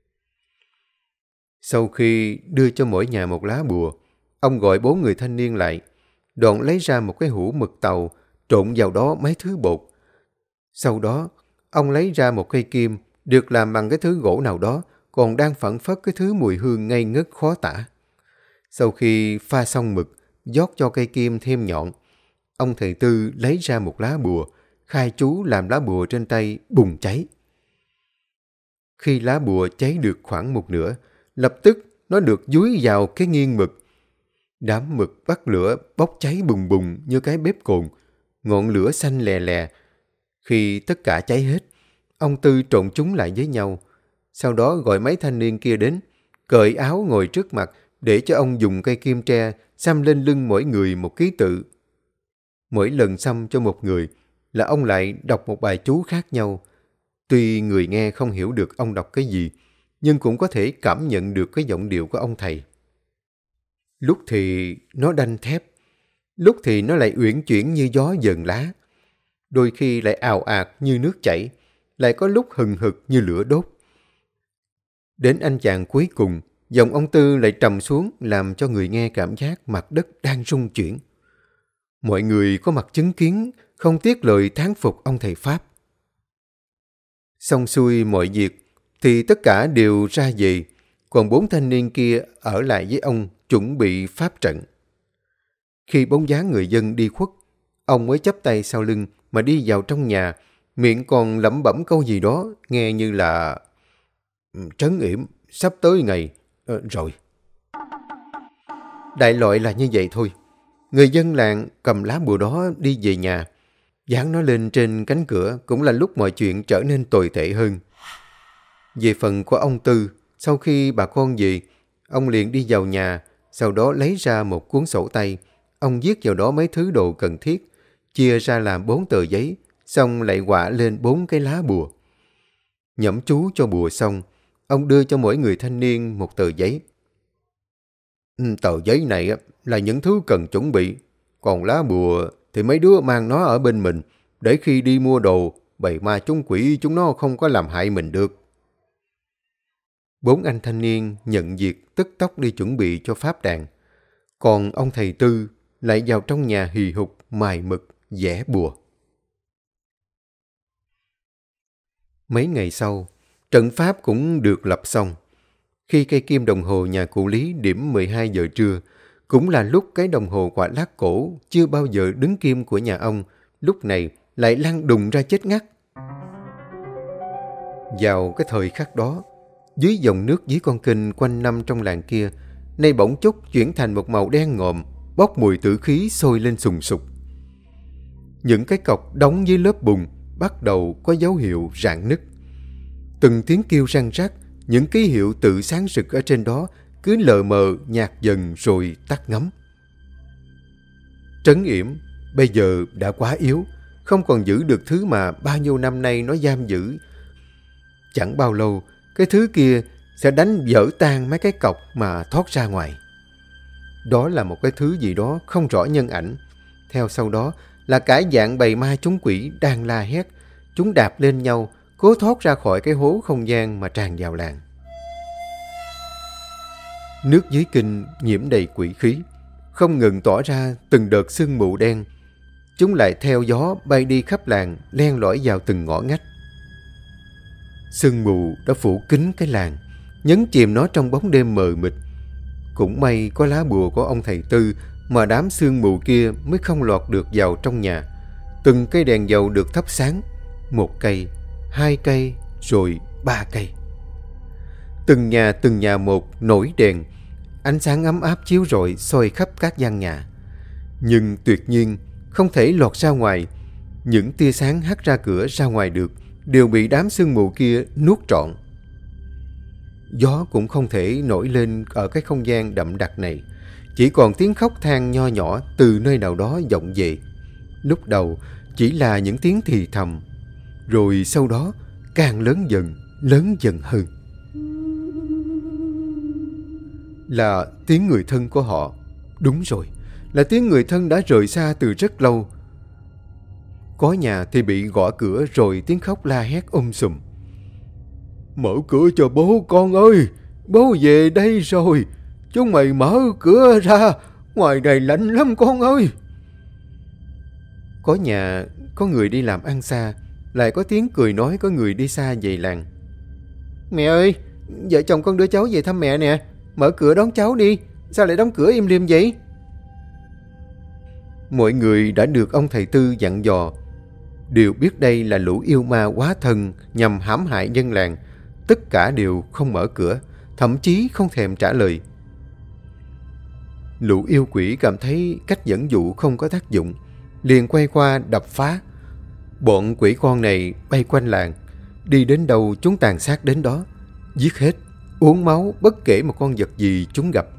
Sau khi đưa cho mỗi nhà một lá bùa, ông gọi bốn người thanh niên lại, đoạn lấy ra một cái hũ mực tàu, trộn vào đó mấy thứ bột. Sau đó, ông lấy ra một cây kim, được làm bằng cái thứ gỗ nào đó, còn đang phảng phất cái thứ mùi hương ngây ngất khó tả. Sau khi pha xong mực, rót cho cây kim thêm nhọn, ông thầy Tư lấy ra một lá bùa, khai chú làm lá bùa trên tay bùng cháy. Khi lá bùa cháy được khoảng một nửa, lập tức nó được dúi vào cái nghiêng mực. Đám mực bắt lửa bốc cháy bùng bùng như cái bếp cồn, ngọn lửa xanh lè lè. Khi tất cả cháy hết, ông Tư trộn chúng lại với nhau. Sau đó gọi mấy thanh niên kia đến, cởi áo ngồi trước mặt để cho ông dùng cây kim tre xăm lên lưng mỗi người một ký tự. Mỗi lần xăm cho một người là ông lại đọc một bài chú khác nhau. Tuy người nghe không hiểu được ông đọc cái gì, nhưng cũng có thể cảm nhận được cái giọng điệu của ông thầy. Lúc thì nó đanh thép, lúc thì nó lại uyển chuyển như gió dần lá. Đôi khi lại ào ạt như nước chảy, lại có lúc hừng hực như lửa đốt. Đến anh chàng cuối cùng, giọng ông Tư lại trầm xuống làm cho người nghe cảm giác mặt đất đang rung chuyển. Mọi người có mặt chứng kiến, không tiếc lời thán phục ông thầy Pháp. Xong xuôi mọi việc, thì tất cả đều ra về, còn bốn thanh niên kia ở lại với ông chuẩn bị pháp trận. Khi bóng dáng người dân đi khuất, ông mới chắp tay sau lưng mà đi vào trong nhà, miệng còn lẩm bẩm câu gì đó, nghe như là trấn yểm, sắp tới ngày, à, rồi. Đại loại là như vậy thôi. Người dân làng cầm lá bùa đó đi về nhà, dán nó lên trên cánh cửa cũng là lúc mọi chuyện trở nên tồi tệ hơn. Về phần của ông Tư, sau khi bà con về, ông liền đi vào nhà, sau đó lấy ra một cuốn sổ tay. Ông viết vào đó mấy thứ đồ cần thiết, chia ra làm bốn tờ giấy, xong lại quạ lên bốn cái lá bùa. Nhẩm chú cho bùa xong, ông đưa cho mỗi người thanh niên một tờ giấy. Tờ giấy này là những thứ cần chuẩn bị, còn lá bùa thì mấy đứa mang nó ở bên mình, để khi đi mua đồ, bầy ma chúng quỷ chúng nó không có làm hại mình được. Bốn anh thanh niên nhận việc tức tốc đi chuẩn bị cho pháp đàn. Còn ông thầy Tư lại vào trong nhà hì hục mài mực vẽ bùa. Mấy ngày sau, trận pháp cũng được lập xong. Khi cây kim đồng hồ nhà cụ Lý điểm mười hai giờ trưa, cũng là lúc cái đồng hồ quả lát cổ chưa bao giờ đứng kim của nhà ông lúc này lại lăn đùng ra chết ngắt. Vào cái thời khắc đó, dưới dòng nước dưới con kênh quanh năm trong làng kia, nay bỗng chốc chuyển thành một màu đen ngòm, bốc mùi tử khí sôi lên sùng sục. Những cái cọc đóng dưới lớp bùn bắt đầu có dấu hiệu rạn nứt. Từng tiếng kêu răng rắc, những ký hiệu tự sáng rực ở trên đó cứ lờ mờ nhạt dần rồi tắt ngấm. Trấn yểm bây giờ đã quá yếu, không còn giữ được thứ mà bao nhiêu năm nay nó giam giữ. Chẳng bao lâu, cái thứ kia sẽ đánh vỡ tan mấy cái cọc mà thoát ra ngoài. Đó là một cái thứ gì đó không rõ nhân ảnh. Theo sau đó là cả dạng bầy ma chúng quỷ đang la hét. Chúng đạp lên nhau, cố thoát ra khỏi cái hố không gian mà tràn vào làng. Nước dưới kinh nhiễm đầy quỷ khí, không ngừng tỏa ra từng đợt sương mù đen. Chúng lại theo gió bay đi khắp làng, len lỏi vào từng ngõ ngách. Sương mù đã phủ kín cái làng, nhấn chìm nó trong bóng đêm mờ mịt. Cũng may có lá bùa của ông thầy Tư mà đám sương mù kia mới không lọt được vào trong nhà. Từng cây đèn dầu được thắp sáng, một cây, hai cây, rồi ba cây. Từng nhà từng nhà một nổi đèn, ánh sáng ấm áp chiếu rọi soi khắp các gian nhà. Nhưng tuyệt nhiên không thể lọt ra ngoài. Những tia sáng hắt ra cửa ra ngoài được đều bị đám sương mù kia nuốt trọn. Gió cũng không thể nổi lên ở cái không gian đậm đặc này. Chỉ còn tiếng khóc than nho nhỏ từ nơi nào đó vọng về. Lúc đầu chỉ là những tiếng thì thầm, rồi sau đó càng lớn dần, lớn dần hơn. Là tiếng người thân của họ. Đúng rồi, là tiếng người thân đã rời xa từ rất lâu. Có nhà thì bị gõ cửa rồi tiếng khóc la hét um sùm. Mở cửa cho bố con ơi, bố về đây rồi, chúng mày mở cửa ra, ngoài này lạnh lắm con ơi. Có nhà có người đi làm ăn xa, lại có tiếng cười nói có người đi xa về làng. Mẹ ơi, vợ chồng con đưa cháu về thăm mẹ nè, mở cửa đón cháu đi, sao lại đóng cửa im lìm vậy? Mọi người đã được ông thầy Tư dặn dò, đều biết đây là lũ yêu ma quá thân nhằm hãm hại dân làng. Tất cả đều không mở cửa, thậm chí không thèm trả lời. Lũ yêu quỷ cảm thấy cách dẫn dụ không có tác dụng, liền quay qua đập phá. Bọn quỷ con này bay quanh làng, đi đến đâu chúng tàn sát đến đó, giết hết, uống máu bất kể một con vật gì chúng gặp.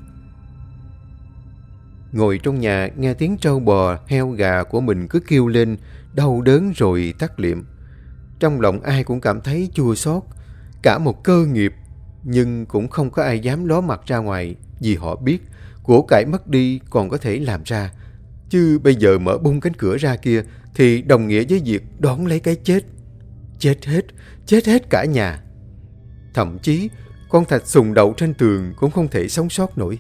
Ngồi trong nhà nghe tiếng trâu bò, heo gà của mình cứ kêu lên, đau đớn rồi tắt liệm. Trong lòng ai cũng cảm thấy chua xót, cả một cơ nghiệp, nhưng cũng không có ai dám ló mặt ra ngoài vì họ biết của cải mất đi còn có thể làm ra. Chứ bây giờ mở bung cánh cửa ra kia thì đồng nghĩa với việc đón lấy cái chết. Chết hết, chết hết cả nhà. Thậm chí con thạch sùng đậu trên tường cũng không thể sống sót nổi.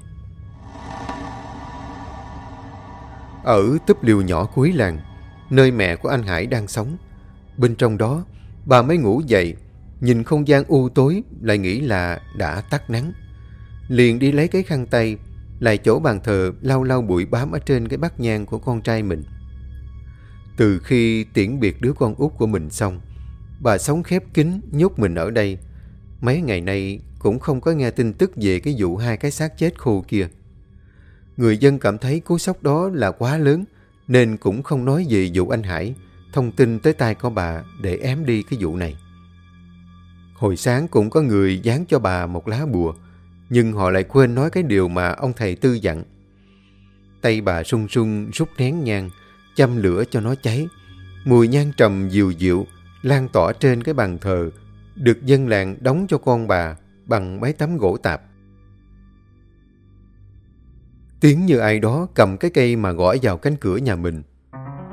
Ở túp liều nhỏ cuối làng, nơi mẹ của anh Hải đang sống, bên trong đó bà mới ngủ dậy, nhìn không gian u tối lại nghĩ là đã tắt nắng. Liền đi lấy cái khăn tay, lại chỗ bàn thờ lau lau bụi bám ở trên cái bát nhang của con trai mình. Từ khi tiễn biệt đứa con út của mình xong, bà sống khép kín nhốt mình ở đây. Mấy ngày nay cũng không có nghe tin tức về cái vụ hai cái xác chết khô kia. Người dân cảm thấy cú sốc đó là quá lớn, nên cũng không nói về vụ anh Hải, thông tin tới tai của bà để ém đi cái vụ này. Hồi sáng cũng có người dán cho bà một lá bùa, nhưng họ lại quên nói cái điều mà ông thầy Tư dặn. Tay bà run run rút nén nhang, châm lửa cho nó cháy. Mùi nhang trầm dịu dịu lan tỏa trên cái bàn thờ, được dân làng đóng cho con bà bằng mấy tấm gỗ tạp. Tiếng như ai đó cầm cái cây mà gõ vào cánh cửa nhà mình.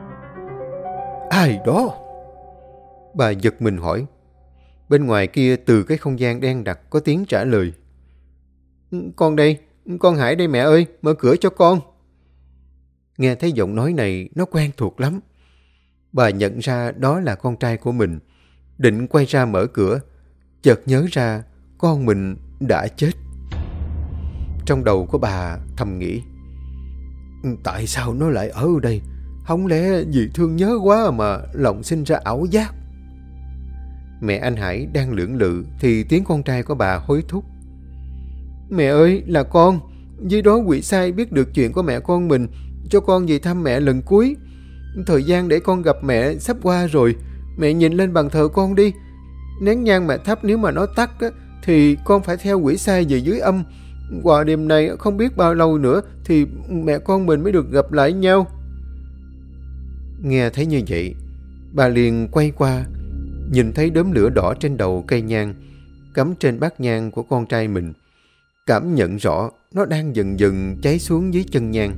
Ai đó? Bà giật mình hỏi. Bên ngoài kia từ cái không gian đen đặc có tiếng trả lời. Con đây, con Hải đây mẹ ơi, mở cửa cho con. Nghe thấy giọng nói này nó quen thuộc lắm. Bà nhận ra đó là con trai của mình. Định quay ra mở cửa, chợt nhớ ra con mình đã chết. Trong đầu của bà thầm nghĩ, tại sao nó lại ở đây? Không lẽ vì thương nhớ quá mà lòng sinh ra ảo giác? Mẹ anh Hải đang lưỡng lự thì tiếng con trai của bà hối thúc. Mẹ ơi, là con. Dưới đó quỷ sai biết được chuyện của mẹ con mình, cho con về thăm mẹ lần cuối. Thời gian để con gặp mẹ sắp qua rồi. Mẹ nhìn lên bàn thờ con đi. Nén nhang mẹ thắp nếu mà nó tắt á, thì con phải theo quỷ sai về dưới âm. Qua đêm nay không biết bao lâu nữa thì mẹ con mình mới được gặp lại nhau. Nghe thấy như vậy, bà liền quay qua, nhìn thấy đốm lửa đỏ trên đầu cây nhang cắm trên bát nhang của con trai mình. Cảm nhận rõ nó đang dần dần cháy xuống dưới chân nhang.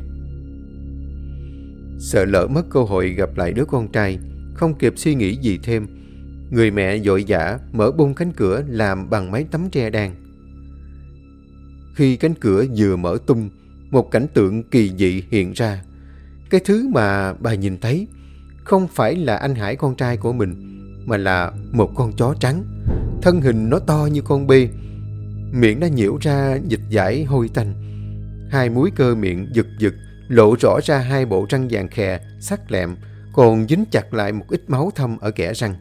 Sợ lỡ mất cơ hội gặp lại đứa con trai, không kịp suy nghĩ gì thêm, người mẹ vội vã mở bung cánh cửa làm bằng mấy tấm tre đan. Khi cánh cửa vừa mở tung, một cảnh tượng kỳ dị hiện ra. Cái thứ mà bà nhìn thấy không phải là anh Hải con trai của mình, mà là một con chó trắng. Thân hình nó to như con bê, miệng nó nhiễu ra dịch dãi hôi tanh. Hai múi cơ miệng giật giật, lộ rõ ra hai bộ răng vàng khè, sắc lẹm, còn dính chặt lại một ít máu thâm ở kẽ răng.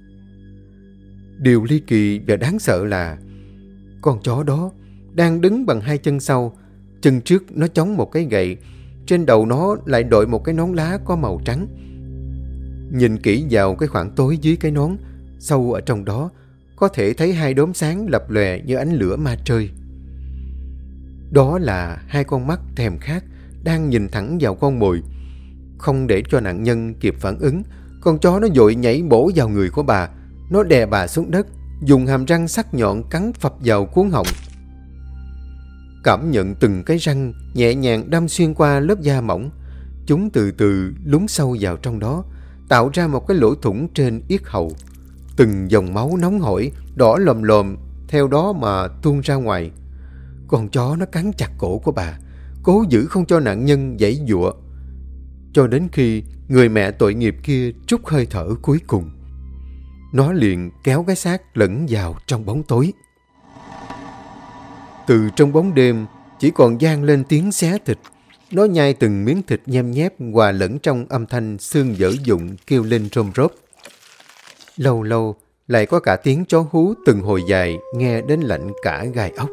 Điều ly kỳ và đáng sợ là con chó đó đang đứng bằng hai chân sau, chân trước nó chống một cái gậy, trên đầu nó lại đội một cái nón lá có màu trắng. Nhìn kỹ vào cái khoảng tối dưới cái nón, sâu ở trong đó có thể thấy hai đốm sáng lập lòe như ánh lửa ma chơi. Đó là hai con mắt thèm khát đang nhìn thẳng vào con mồi. Không để cho nạn nhân kịp phản ứng, con chó nó vội nhảy bổ vào người của bà. Nó đè bà xuống đất, dùng hàm răng sắc nhọn cắn phập vào cuống họng. Cảm nhận từng cái răng nhẹ nhàng đâm xuyên qua lớp da mỏng. Chúng từ từ lún sâu vào trong đó, tạo ra một cái lỗ thủng trên yết hầu. Từng dòng máu nóng hổi, đỏ lòm lòm, theo đó mà tuôn ra ngoài. Con chó nó cắn chặt cổ của bà, cố giữ không cho nạn nhân giãy giụa, cho đến khi người mẹ tội nghiệp kia trút hơi thở cuối cùng. Nó liền kéo cái xác lẫn vào trong bóng tối. Từ trong bóng đêm chỉ còn vang lên tiếng xé thịt. Nó nhai từng miếng thịt nhem nhép, hòa lẫn trong âm thanh xương dở dụng kêu lên rôm rốp. Lâu lâu lại có cả tiếng chó hú từng hồi dài, nghe đến lạnh cả gai ốc.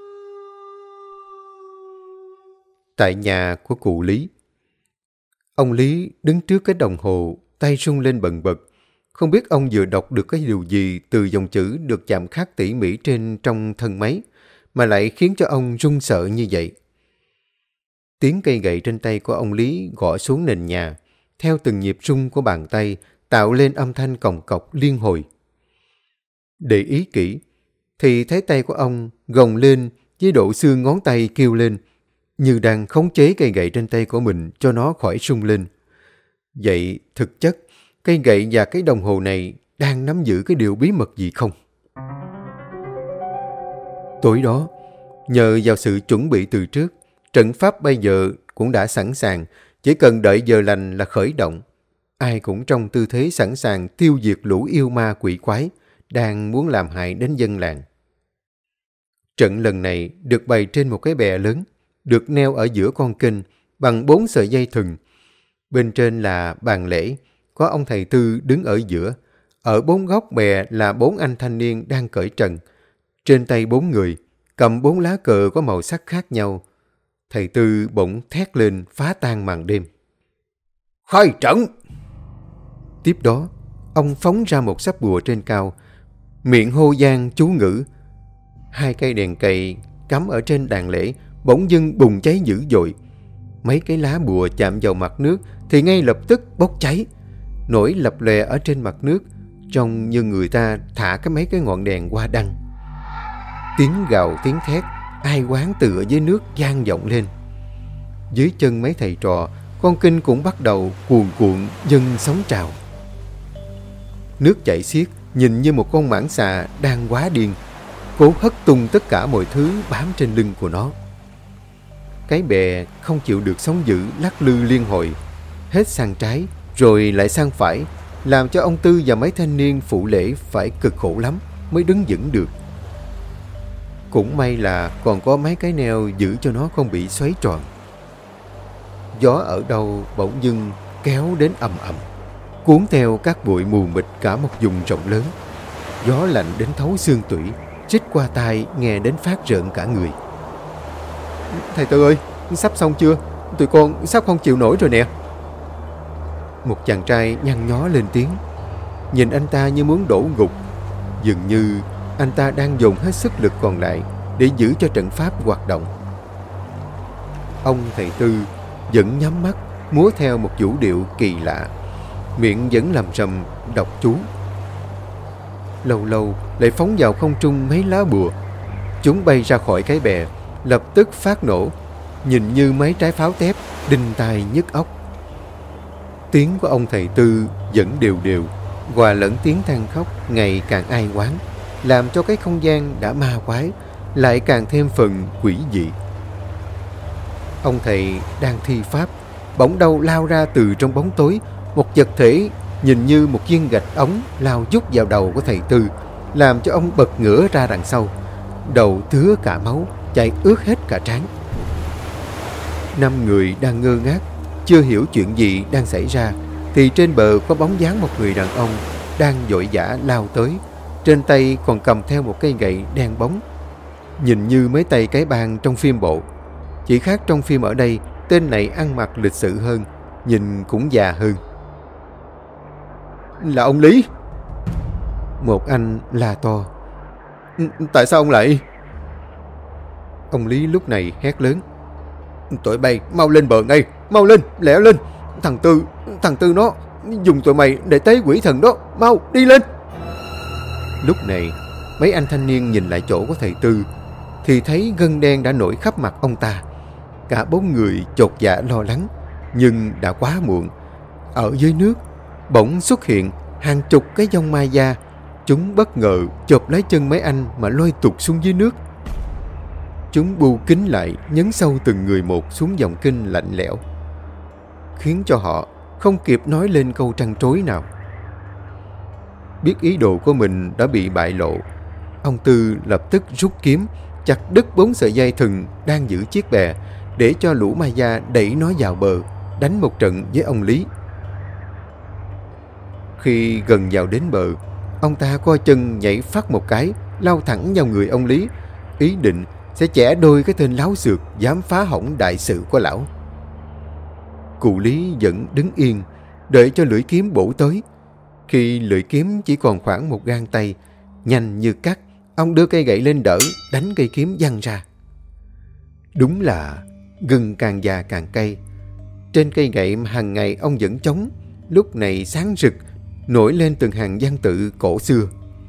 Tại nhà của cụ Lý, ông Lý đứng trước cái đồng hồ, tay rung lên bần bật. Không biết ông vừa đọc được cái điều gì từ dòng chữ được chạm khắc tỉ mỉ trên trong thân máy, mà lại khiến cho ông run sợ như vậy. Tiếng cây gậy trên tay của ông Lý gõ xuống nền nhà, theo từng nhịp rung của bàn tay, tạo lên âm thanh còng cọc liên hồi. Để ý kỹ, thì thấy tay của ông gồng lên với độ xương ngón tay kêu lên, như đang khống chế cây gậy trên tay của mình cho nó khỏi rung lên. Vậy thực chất, cây gậy và cái đồng hồ này đang nắm giữ cái điều bí mật gì không? Tối đó, nhờ vào sự chuẩn bị từ trước, trận pháp bây giờ cũng đã sẵn sàng, chỉ cần đợi giờ lành là khởi động. Ai cũng trong tư thế sẵn sàng tiêu diệt lũ yêu ma quỷ quái đang muốn làm hại đến dân làng. Trận lần này được bày trên một cái bè lớn, được neo ở giữa con kênh bằng bốn sợi dây thừng. Bên trên là bàn lễ, có ông thầy Tư đứng ở giữa. Ở bốn góc bè là bốn anh thanh niên đang cởi trần. Trên tay bốn người, cầm bốn lá cờ có màu sắc khác nhau. Thầy Tư bỗng thét lên phá tan màn đêm. Khai trận! Tiếp đó, ông phóng ra một sắp bùa trên cao, miệng hô vang chú ngữ. Hai cây đèn cầy cắm ở trên đàn lễ bỗng dưng bùng cháy dữ dội. Mấy cái lá bùa chạm vào mặt nước thì ngay lập tức bốc cháy, nổi lập lòe ở trên mặt nước, trông như người ta thả cái mấy cái ngọn đèn qua đăng. Tiếng gào tiếng thét ai oán từ ở dưới nước vang vọng lên. Dưới chân mấy thầy trò, con kênh cũng bắt đầu cuồn cuộn dâng sóng trào. Nước chảy xiết, nhìn như một con mãng xà đang quá điên, cố hất tung tất cả mọi thứ bám trên lưng của nó. Cái bè không chịu được sóng dữ lắc lư liên hồi, hết sang trái rồi lại sang phải, làm cho ông Tư và mấy thanh niên phụ lễ phải cực khổ lắm mới đứng vững được. Cũng may là còn có mấy cái neo giữ cho nó không bị xoáy tròn. Gió ở đâu bỗng dưng kéo đến ầm ầm, cuốn theo các bụi mù mịt cả một vùng rộng lớn. Gió lạnh đến thấu xương tủy, rít qua tai nghe đến phát rợn cả người. Thầy Tư ơi, sắp xong chưa? Tụi con sắp không chịu nổi rồi nè. Một chàng trai nhăn nhó lên tiếng. Nhìn anh ta như muốn đổ gục. Dường như anh ta đang dồn hết sức lực còn lại để giữ cho trận pháp hoạt động. Ông thầy Tư vẫn nhắm mắt múa theo một vũ điệu kỳ lạ, miệng vẫn lầm rầm đọc chú. Lâu lâu lại phóng vào không trung mấy lá bùa. Chúng bay ra khỏi cái bè, lập tức phát nổ, nhìn như mấy trái pháo tép, đinh tai nhức óc. Tiếng của ông thầy Tư vẫn đều đều, hòa lẫn tiếng than khóc ngày càng ai oán, làm cho cái không gian đã ma quái lại càng thêm phần quỷ dị. Ông thầy đang thi pháp, bỗng đâu lao ra từ trong bóng tối một vật thể nhìn như một viên gạch ống lao dút vào đầu của thầy Tư, làm cho ông bật ngửa ra đằng sau, đầu tứa cả máu, chảy ướt hết cả trán. Năm người đang ngơ ngác, chưa hiểu chuyện gì đang xảy ra, thì trên bờ có bóng dáng một người đàn ông đang vội vã lao tới, trên tay còn cầm theo một cây gậy đen bóng, nhìn như mấy tay cái bang trong phim bộ. Chỉ khác trong phim ở đây, tên này ăn mặc lịch sự hơn, nhìn cũng già hơn. Là ông Lý. Một anh la to. Tại sao ông lại? Ông Lý lúc này hét lớn. Tụi bay mau lên bờ ngay, mau lên, lẹ lên. Thằng Tư, thằng Tư nó dùng tụi mày để tế quỷ thần đó, mau đi lên. Lúc này mấy anh thanh niên nhìn lại chỗ của thầy Tư thì thấy gân đen đã nổi khắp mặt ông ta. Cả bốn người chột dạ lo lắng, nhưng đã quá muộn. Ở dưới nước bỗng xuất hiện hàng chục cái dông ma da. Chúng bất ngờ chộp lấy chân mấy anh mà lôi tụt xuống dưới nước. Chúng bu kín lại, nhấn sâu từng người một xuống dòng kinh lạnh lẽo, khiến cho họ không kịp nói lên câu trăn trối nào. Biết ý đồ của mình đã bị bại lộ, ông Tư lập tức rút kiếm chặt đứt bốn sợi dây thừng đang giữ chiếc bè, để cho lũ ma da đẩy nó vào bờ, đánh một trận với ông Lý. Khi gần vào đến bờ, ông ta co chân nhảy phát một cái, lao thẳng vào người ông Lý, ý định sẽ chẻ đôi cái tên láo xược dám phá hỏng đại sự của lão. Cụ Lý vẫn đứng yên, đợi cho lưỡi kiếm bổ tới. Khi lưỡi kiếm chỉ còn khoảng một gang tay, nhanh như cắt, ông đưa cây gậy lên đỡ, đánh cây kiếm văng ra. Đúng là gừng càng già càng cay. Trên cây gậy hàng ngày ông vẫn chống, lúc này sáng rực, nổi lên từng hàng văn tự cổ xưa.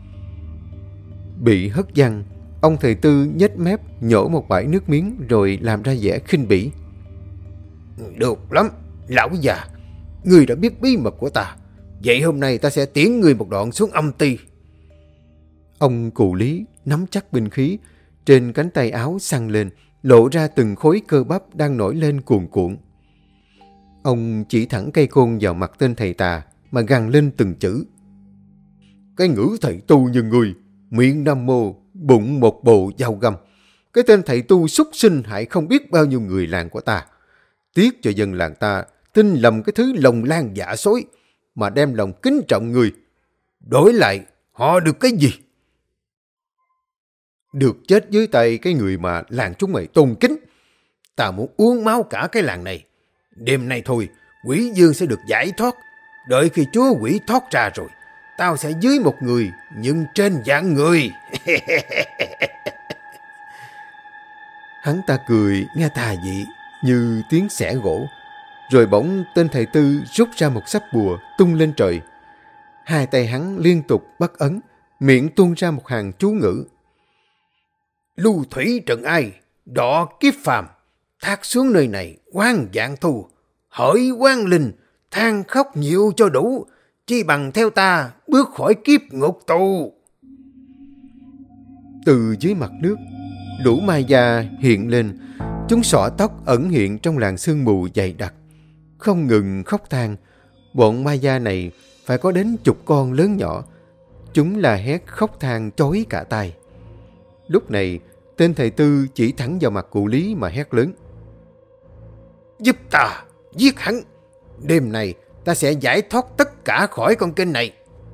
Bị hất văng, ông thầy Tư nhếch mép nhổ một bãi nước miếng rồi làm ra vẻ khinh bỉ. Được lắm, lão già, ngươi đã biết bí mật của ta. Vậy hôm nay ta sẽ tiễn ngươi một đoạn xuống âm ty. Ông cụ Lý nắm chắc binh khí, trên cánh tay áo săn lên, lộ ra từng khối cơ bắp đang nổi lên cuồn cuộn. Ông chỉ thẳng cây côn vào mặt tên thầy tà mà gằn lên từng chữ. Cái ngữ thầy tu như ngươi, miệng nam mô, bụng một bồ dao găm. Cái tên thầy tu súc sinh hại không biết bao nhiêu người làng của ta. Tiếc cho dân làng ta tin lầm cái thứ lòng lan dạ xối, mà đem lòng kính trọng người. Đổi lại, họ được cái gì? Được chết dưới tay cái người mà làng chúng mày tôn kính. Ta muốn uống máu cả cái làng này. Đêm nay thôi, quỷ dương sẽ được giải thoát. Đợi khi chúa quỷ thoát ra rồi, tao sẽ dưới một người, nhưng trên dạng người. Hắn ta cười nghe tà dị như tiếng xẻ gỗ. Rồi bỗng tên thầy Tư rút ra một sắp bùa tung lên trời. Hai tay hắn liên tục bắt ấn, miệng tuôn ra một hàng chú ngữ. Lưu thủy trần ai, đọ kiếp phàm, thác xuống nơi này quan vạn thù, hỡi quan linh, than khóc nhiều cho đủ, chi bằng theo ta bước khỏi kiếp ngục tù. Từ dưới mặt nước, lũ ma da hiện lên. Chúng xõa tóc ẩn hiện trong làn sương mù dày đặc, không ngừng khóc than. Bọn ma da này phải có đến chục con lớn nhỏ. Chúng la hét khóc than chói cả tai. Lúc này, tên thầy Tư chỉ thẳng vào mặt cụ Lý mà hét lớn: Giúp ta giết hắn. Đêm này ta sẽ giải thoát tất cả khỏi con kinh này.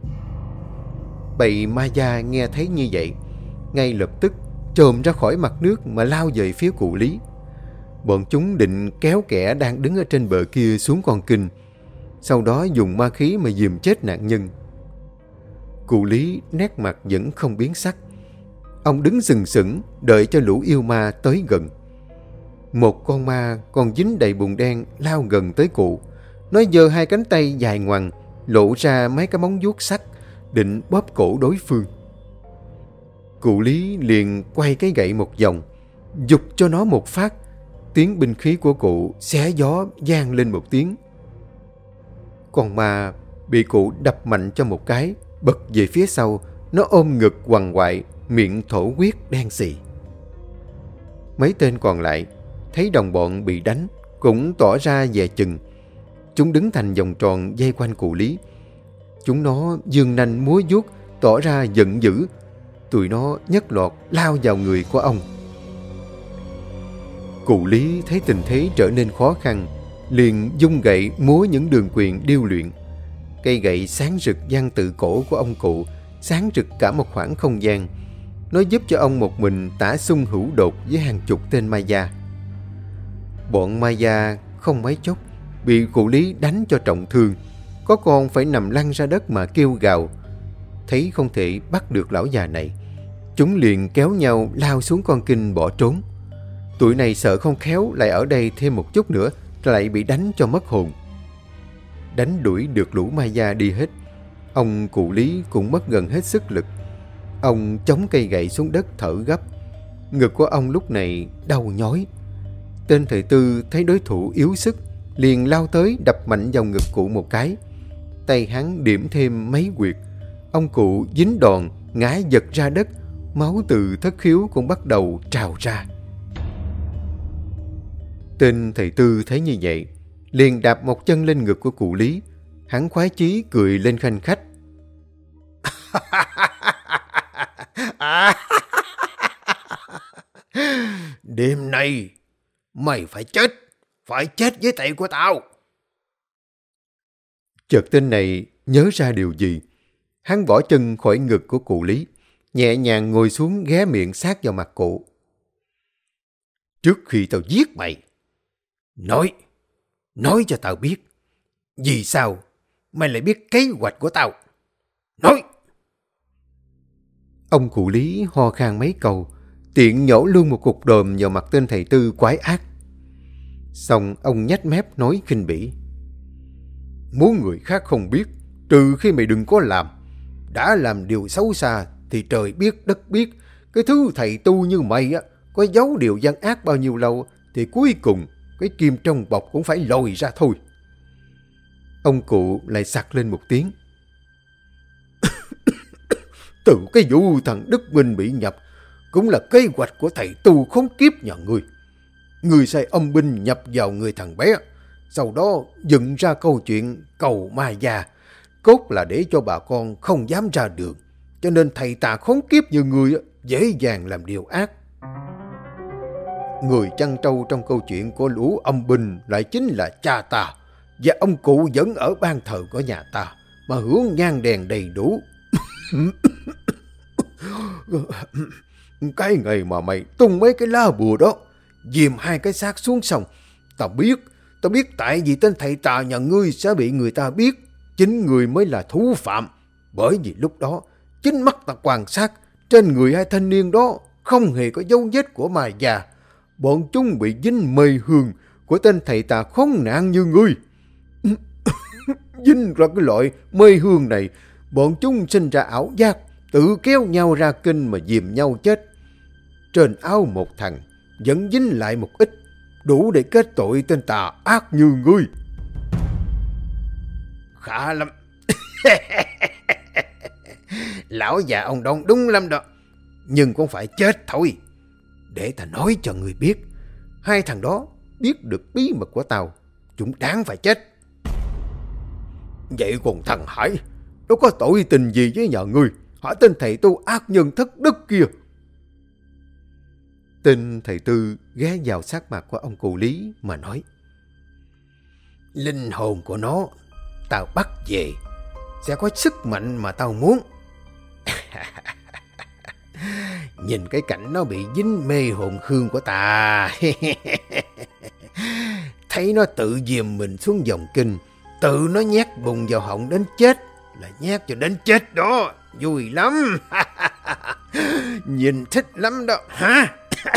Bầy ma da nghe thấy như vậy, ngay lập tức chồm ra khỏi mặt nước mà lao về phía cụ Lý. Bọn chúng định kéo kẻ đang đứng ở trên bờ kia xuống con kinh, sau đó dùng ma khí mà dìm chết nạn nhân. Cụ Lý nét mặt vẫn không biến sắc. Ông đứng sừng sững đợi cho lũ yêu ma tới gần. Một con ma còn dính đầy bùn đen lao gần tới cụ. Nó giơ hai cánh tay dài ngoằng, lộ ra mấy cái móng vuốt sắc, định bóp cổ đối phương. Cụ Lý liền quay cái gậy một vòng, giục cho nó một phát. Tiếng binh khí của cụ xé gió vang lên một tiếng. Con ma bị cụ đập mạnh cho một cái, bật về phía sau. Nó ôm ngực quằn quại, miệng thổ huyết đen xì. Mấy tên còn lại thấy đồng bọn bị đánh cũng tỏ ra dè chừng. Chúng đứng thành vòng tròn vây quanh cụ Lý. Chúng nó giương nanh múa vuốt, tỏ ra giận dữ. Tụi nó nhất loạt lao vào người của ông. Cụ Lý thấy tình thế trở nên khó khăn, liền vung gậy múa những đường quyền điêu luyện. Cây gậy sáng rực giăng tự cổ của ông cụ, sáng rực cả một khoảng không gian. Nó giúp cho ông một mình tả xung hữu đột với hàng chục tên ma da. Bọn ma da không mấy chốc bị cụ Lý đánh cho trọng thương, có con phải nằm lăn ra đất mà kêu gào. Thấy không thể bắt được lão già này, chúng liền kéo nhau lao xuống con kinh bỏ trốn. Tụi này sợ không khéo lại ở đây thêm một chút nữa lại bị đánh cho mất hồn. Đánh đuổi được lũ ma da đi hết, ông cụ Lý cũng mất gần hết sức lực. Ông chống cây gậy xuống đất thở gấp. Ngực của ông lúc này đau nhói. Tên thầy Tư thấy đối thủ yếu sức, liền lao tới đập mạnh vào ngực cụ một cái. Tay hắn điểm thêm mấy huyệt. Ông cụ dính đòn, ngã giật ra đất. Máu từ thất khiếu cũng bắt đầu trào ra. Tên thầy Tư thấy như vậy, liền đạp một chân lên ngực của cụ Lý. Hắn khoái chí cười lên khanh khách. Đêm nay mày phải chết, phải chết với tay của tao. Chợt tên này nhớ ra điều gì. Hắn bỏ chân khỏi ngực của cụ Lý, nhẹ nhàng ngồi xuống ghé miệng sát vào mặt cụ. Trước khi tao giết mày, nói, nói cho tao biết, vì sao mày lại biết kế hoạch của tao? Nói! Ông cụ Lý ho khan mấy câu, tiện nhổ luôn một cục đờm vào mặt tên thầy Tư quái ác. Xong ông nhếch mép nói khinh bỉ. Muốn người khác không biết, trừ khi mày đừng có làm. Đã làm điều xấu xa thì trời biết đất biết. Cái thứ thầy tu như mày á, có giấu điều gian ác bao nhiêu lâu thì cuối cùng cái kim trong bọc cũng phải lòi ra thôi. Ông cụ lại sặc lên một tiếng. Từ cái vụ thằng Đức Minh bị nhập cũng là kế hoạch của thầy tu khốn kiếp nhà ngươi. Ngươi sai âm binh nhập vào người thằng bé, sau đó dựng ra câu chuyện cầu ma già, cốt là để cho bà con không dám ra đường, cho nên thầy tà khốn kiếp như ngươi dễ dàng làm điều ác. Người chăn trâu trong câu chuyện của lũ âm binh lại chính là cha ta, và ông cụ vẫn ở ban thờ của nhà ta mà hưởng nhang đèn đầy đủ. Cái ngày mà mày tung mấy cái lá bùa đó, dìm hai cái xác xuống sông, tao biết, tao biết tại vì tên thầy tà nhà ngươi sẽ bị người ta biết chính người mới là thú phạm. Bởi vì lúc đó, chính mắt ta quan sát, trên người hai thanh niên đó không hề có dấu vết của ma già. Bọn chúng bị dính mê hương của tên thầy tà khốn nạn như ngươi. Dính ra cái loại mê hương này, bọn chúng sinh ra ảo giác, tự kéo nhau ra kinh mà dìm nhau chết. Trên áo một thằng vẫn dính lại một ít, đủ để kết tội tên tà ác như ngươi. Khá lắm. Lão già ông Đông đúng lắm đó, nhưng cũng phải chết thôi. Để ta nói cho người biết, hai thằng đó biết được bí mật của tao, chúng đáng phải chết. Vậy còn thằng Hải, nó có tội tình gì với nhà ngươi? Hả tên thầy tu ác nhân thất đức kia? Tên thầy Tư ghé vào sát mặt của ông cụ Lý mà nói: Linh hồn của nó tao bắt về sẽ có sức mạnh mà tao muốn. Nhìn cái cảnh nó bị dính mê hồn hương của ta. Thấy nó tự dìm mình xuống dòng kinh, tự nó nhét bùn vào họng đến chết, là nhét cho đến chết đó. Vui lắm. Nhìn thích lắm đó hả?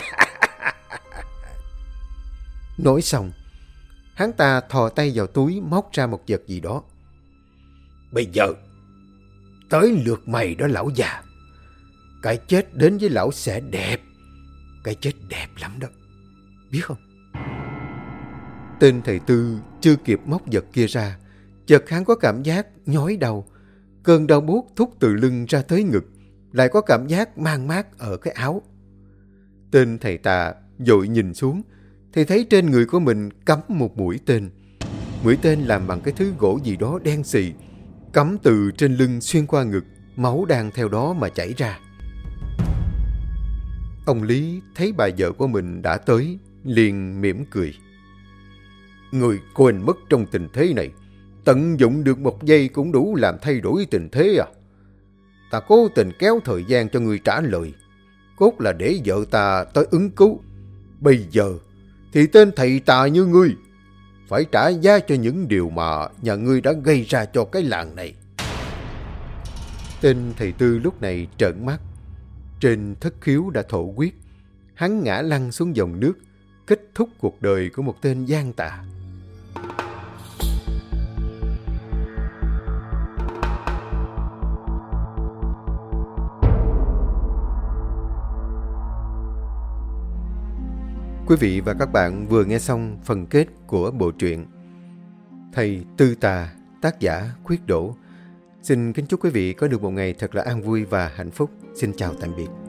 Nói xong, hắn ta thò tay vào túi móc ra một vật gì đó. Bây giờ tới lượt mày đó lão già. Cái chết đến với lão sẽ đẹp. Cái chết đẹp lắm đó, biết không? Tên thầy Tư chưa kịp móc vật kia ra, chợt hắn có cảm giác nhói đầu. Cơn đau buốt thúc từ lưng ra tới ngực, lại có cảm giác mang mát ở cái áo. Tên thầy Tà vội nhìn xuống thì thấy trên người của mình cắm một mũi tên. Mũi tên làm bằng cái thứ gỗ gì đó đen xì, cắm từ trên lưng xuyên qua ngực, máu đang theo đó mà chảy ra. Ông Lý thấy bà vợ của mình đã tới, liền mỉm cười. Người quên mất trong tình thế này, tận dụng được một giây cũng đủ làm thay đổi tình thế à? Ta cố tình kéo thời gian cho người trả lời, cốt là để vợ ta tới ứng cứu. Bây giờ thì tên thầy Tà như ngươi phải trả giá cho những điều mà nhà ngươi đã gây ra cho cái làng này. Tên thầy Tư lúc này trợn mắt. Trên thất khiếu đã thổ huyết, hắn ngã lăn xuống dòng nước, kết thúc cuộc đời của một tên gian tà. Quý vị và các bạn vừa nghe xong phần kết của bộ truyện Thầy Tư Tà, tác giả Khuyết Đỗ. Xin kính chúc quý vị có được một ngày thật là an vui và hạnh phúc. Xin chào tạm biệt.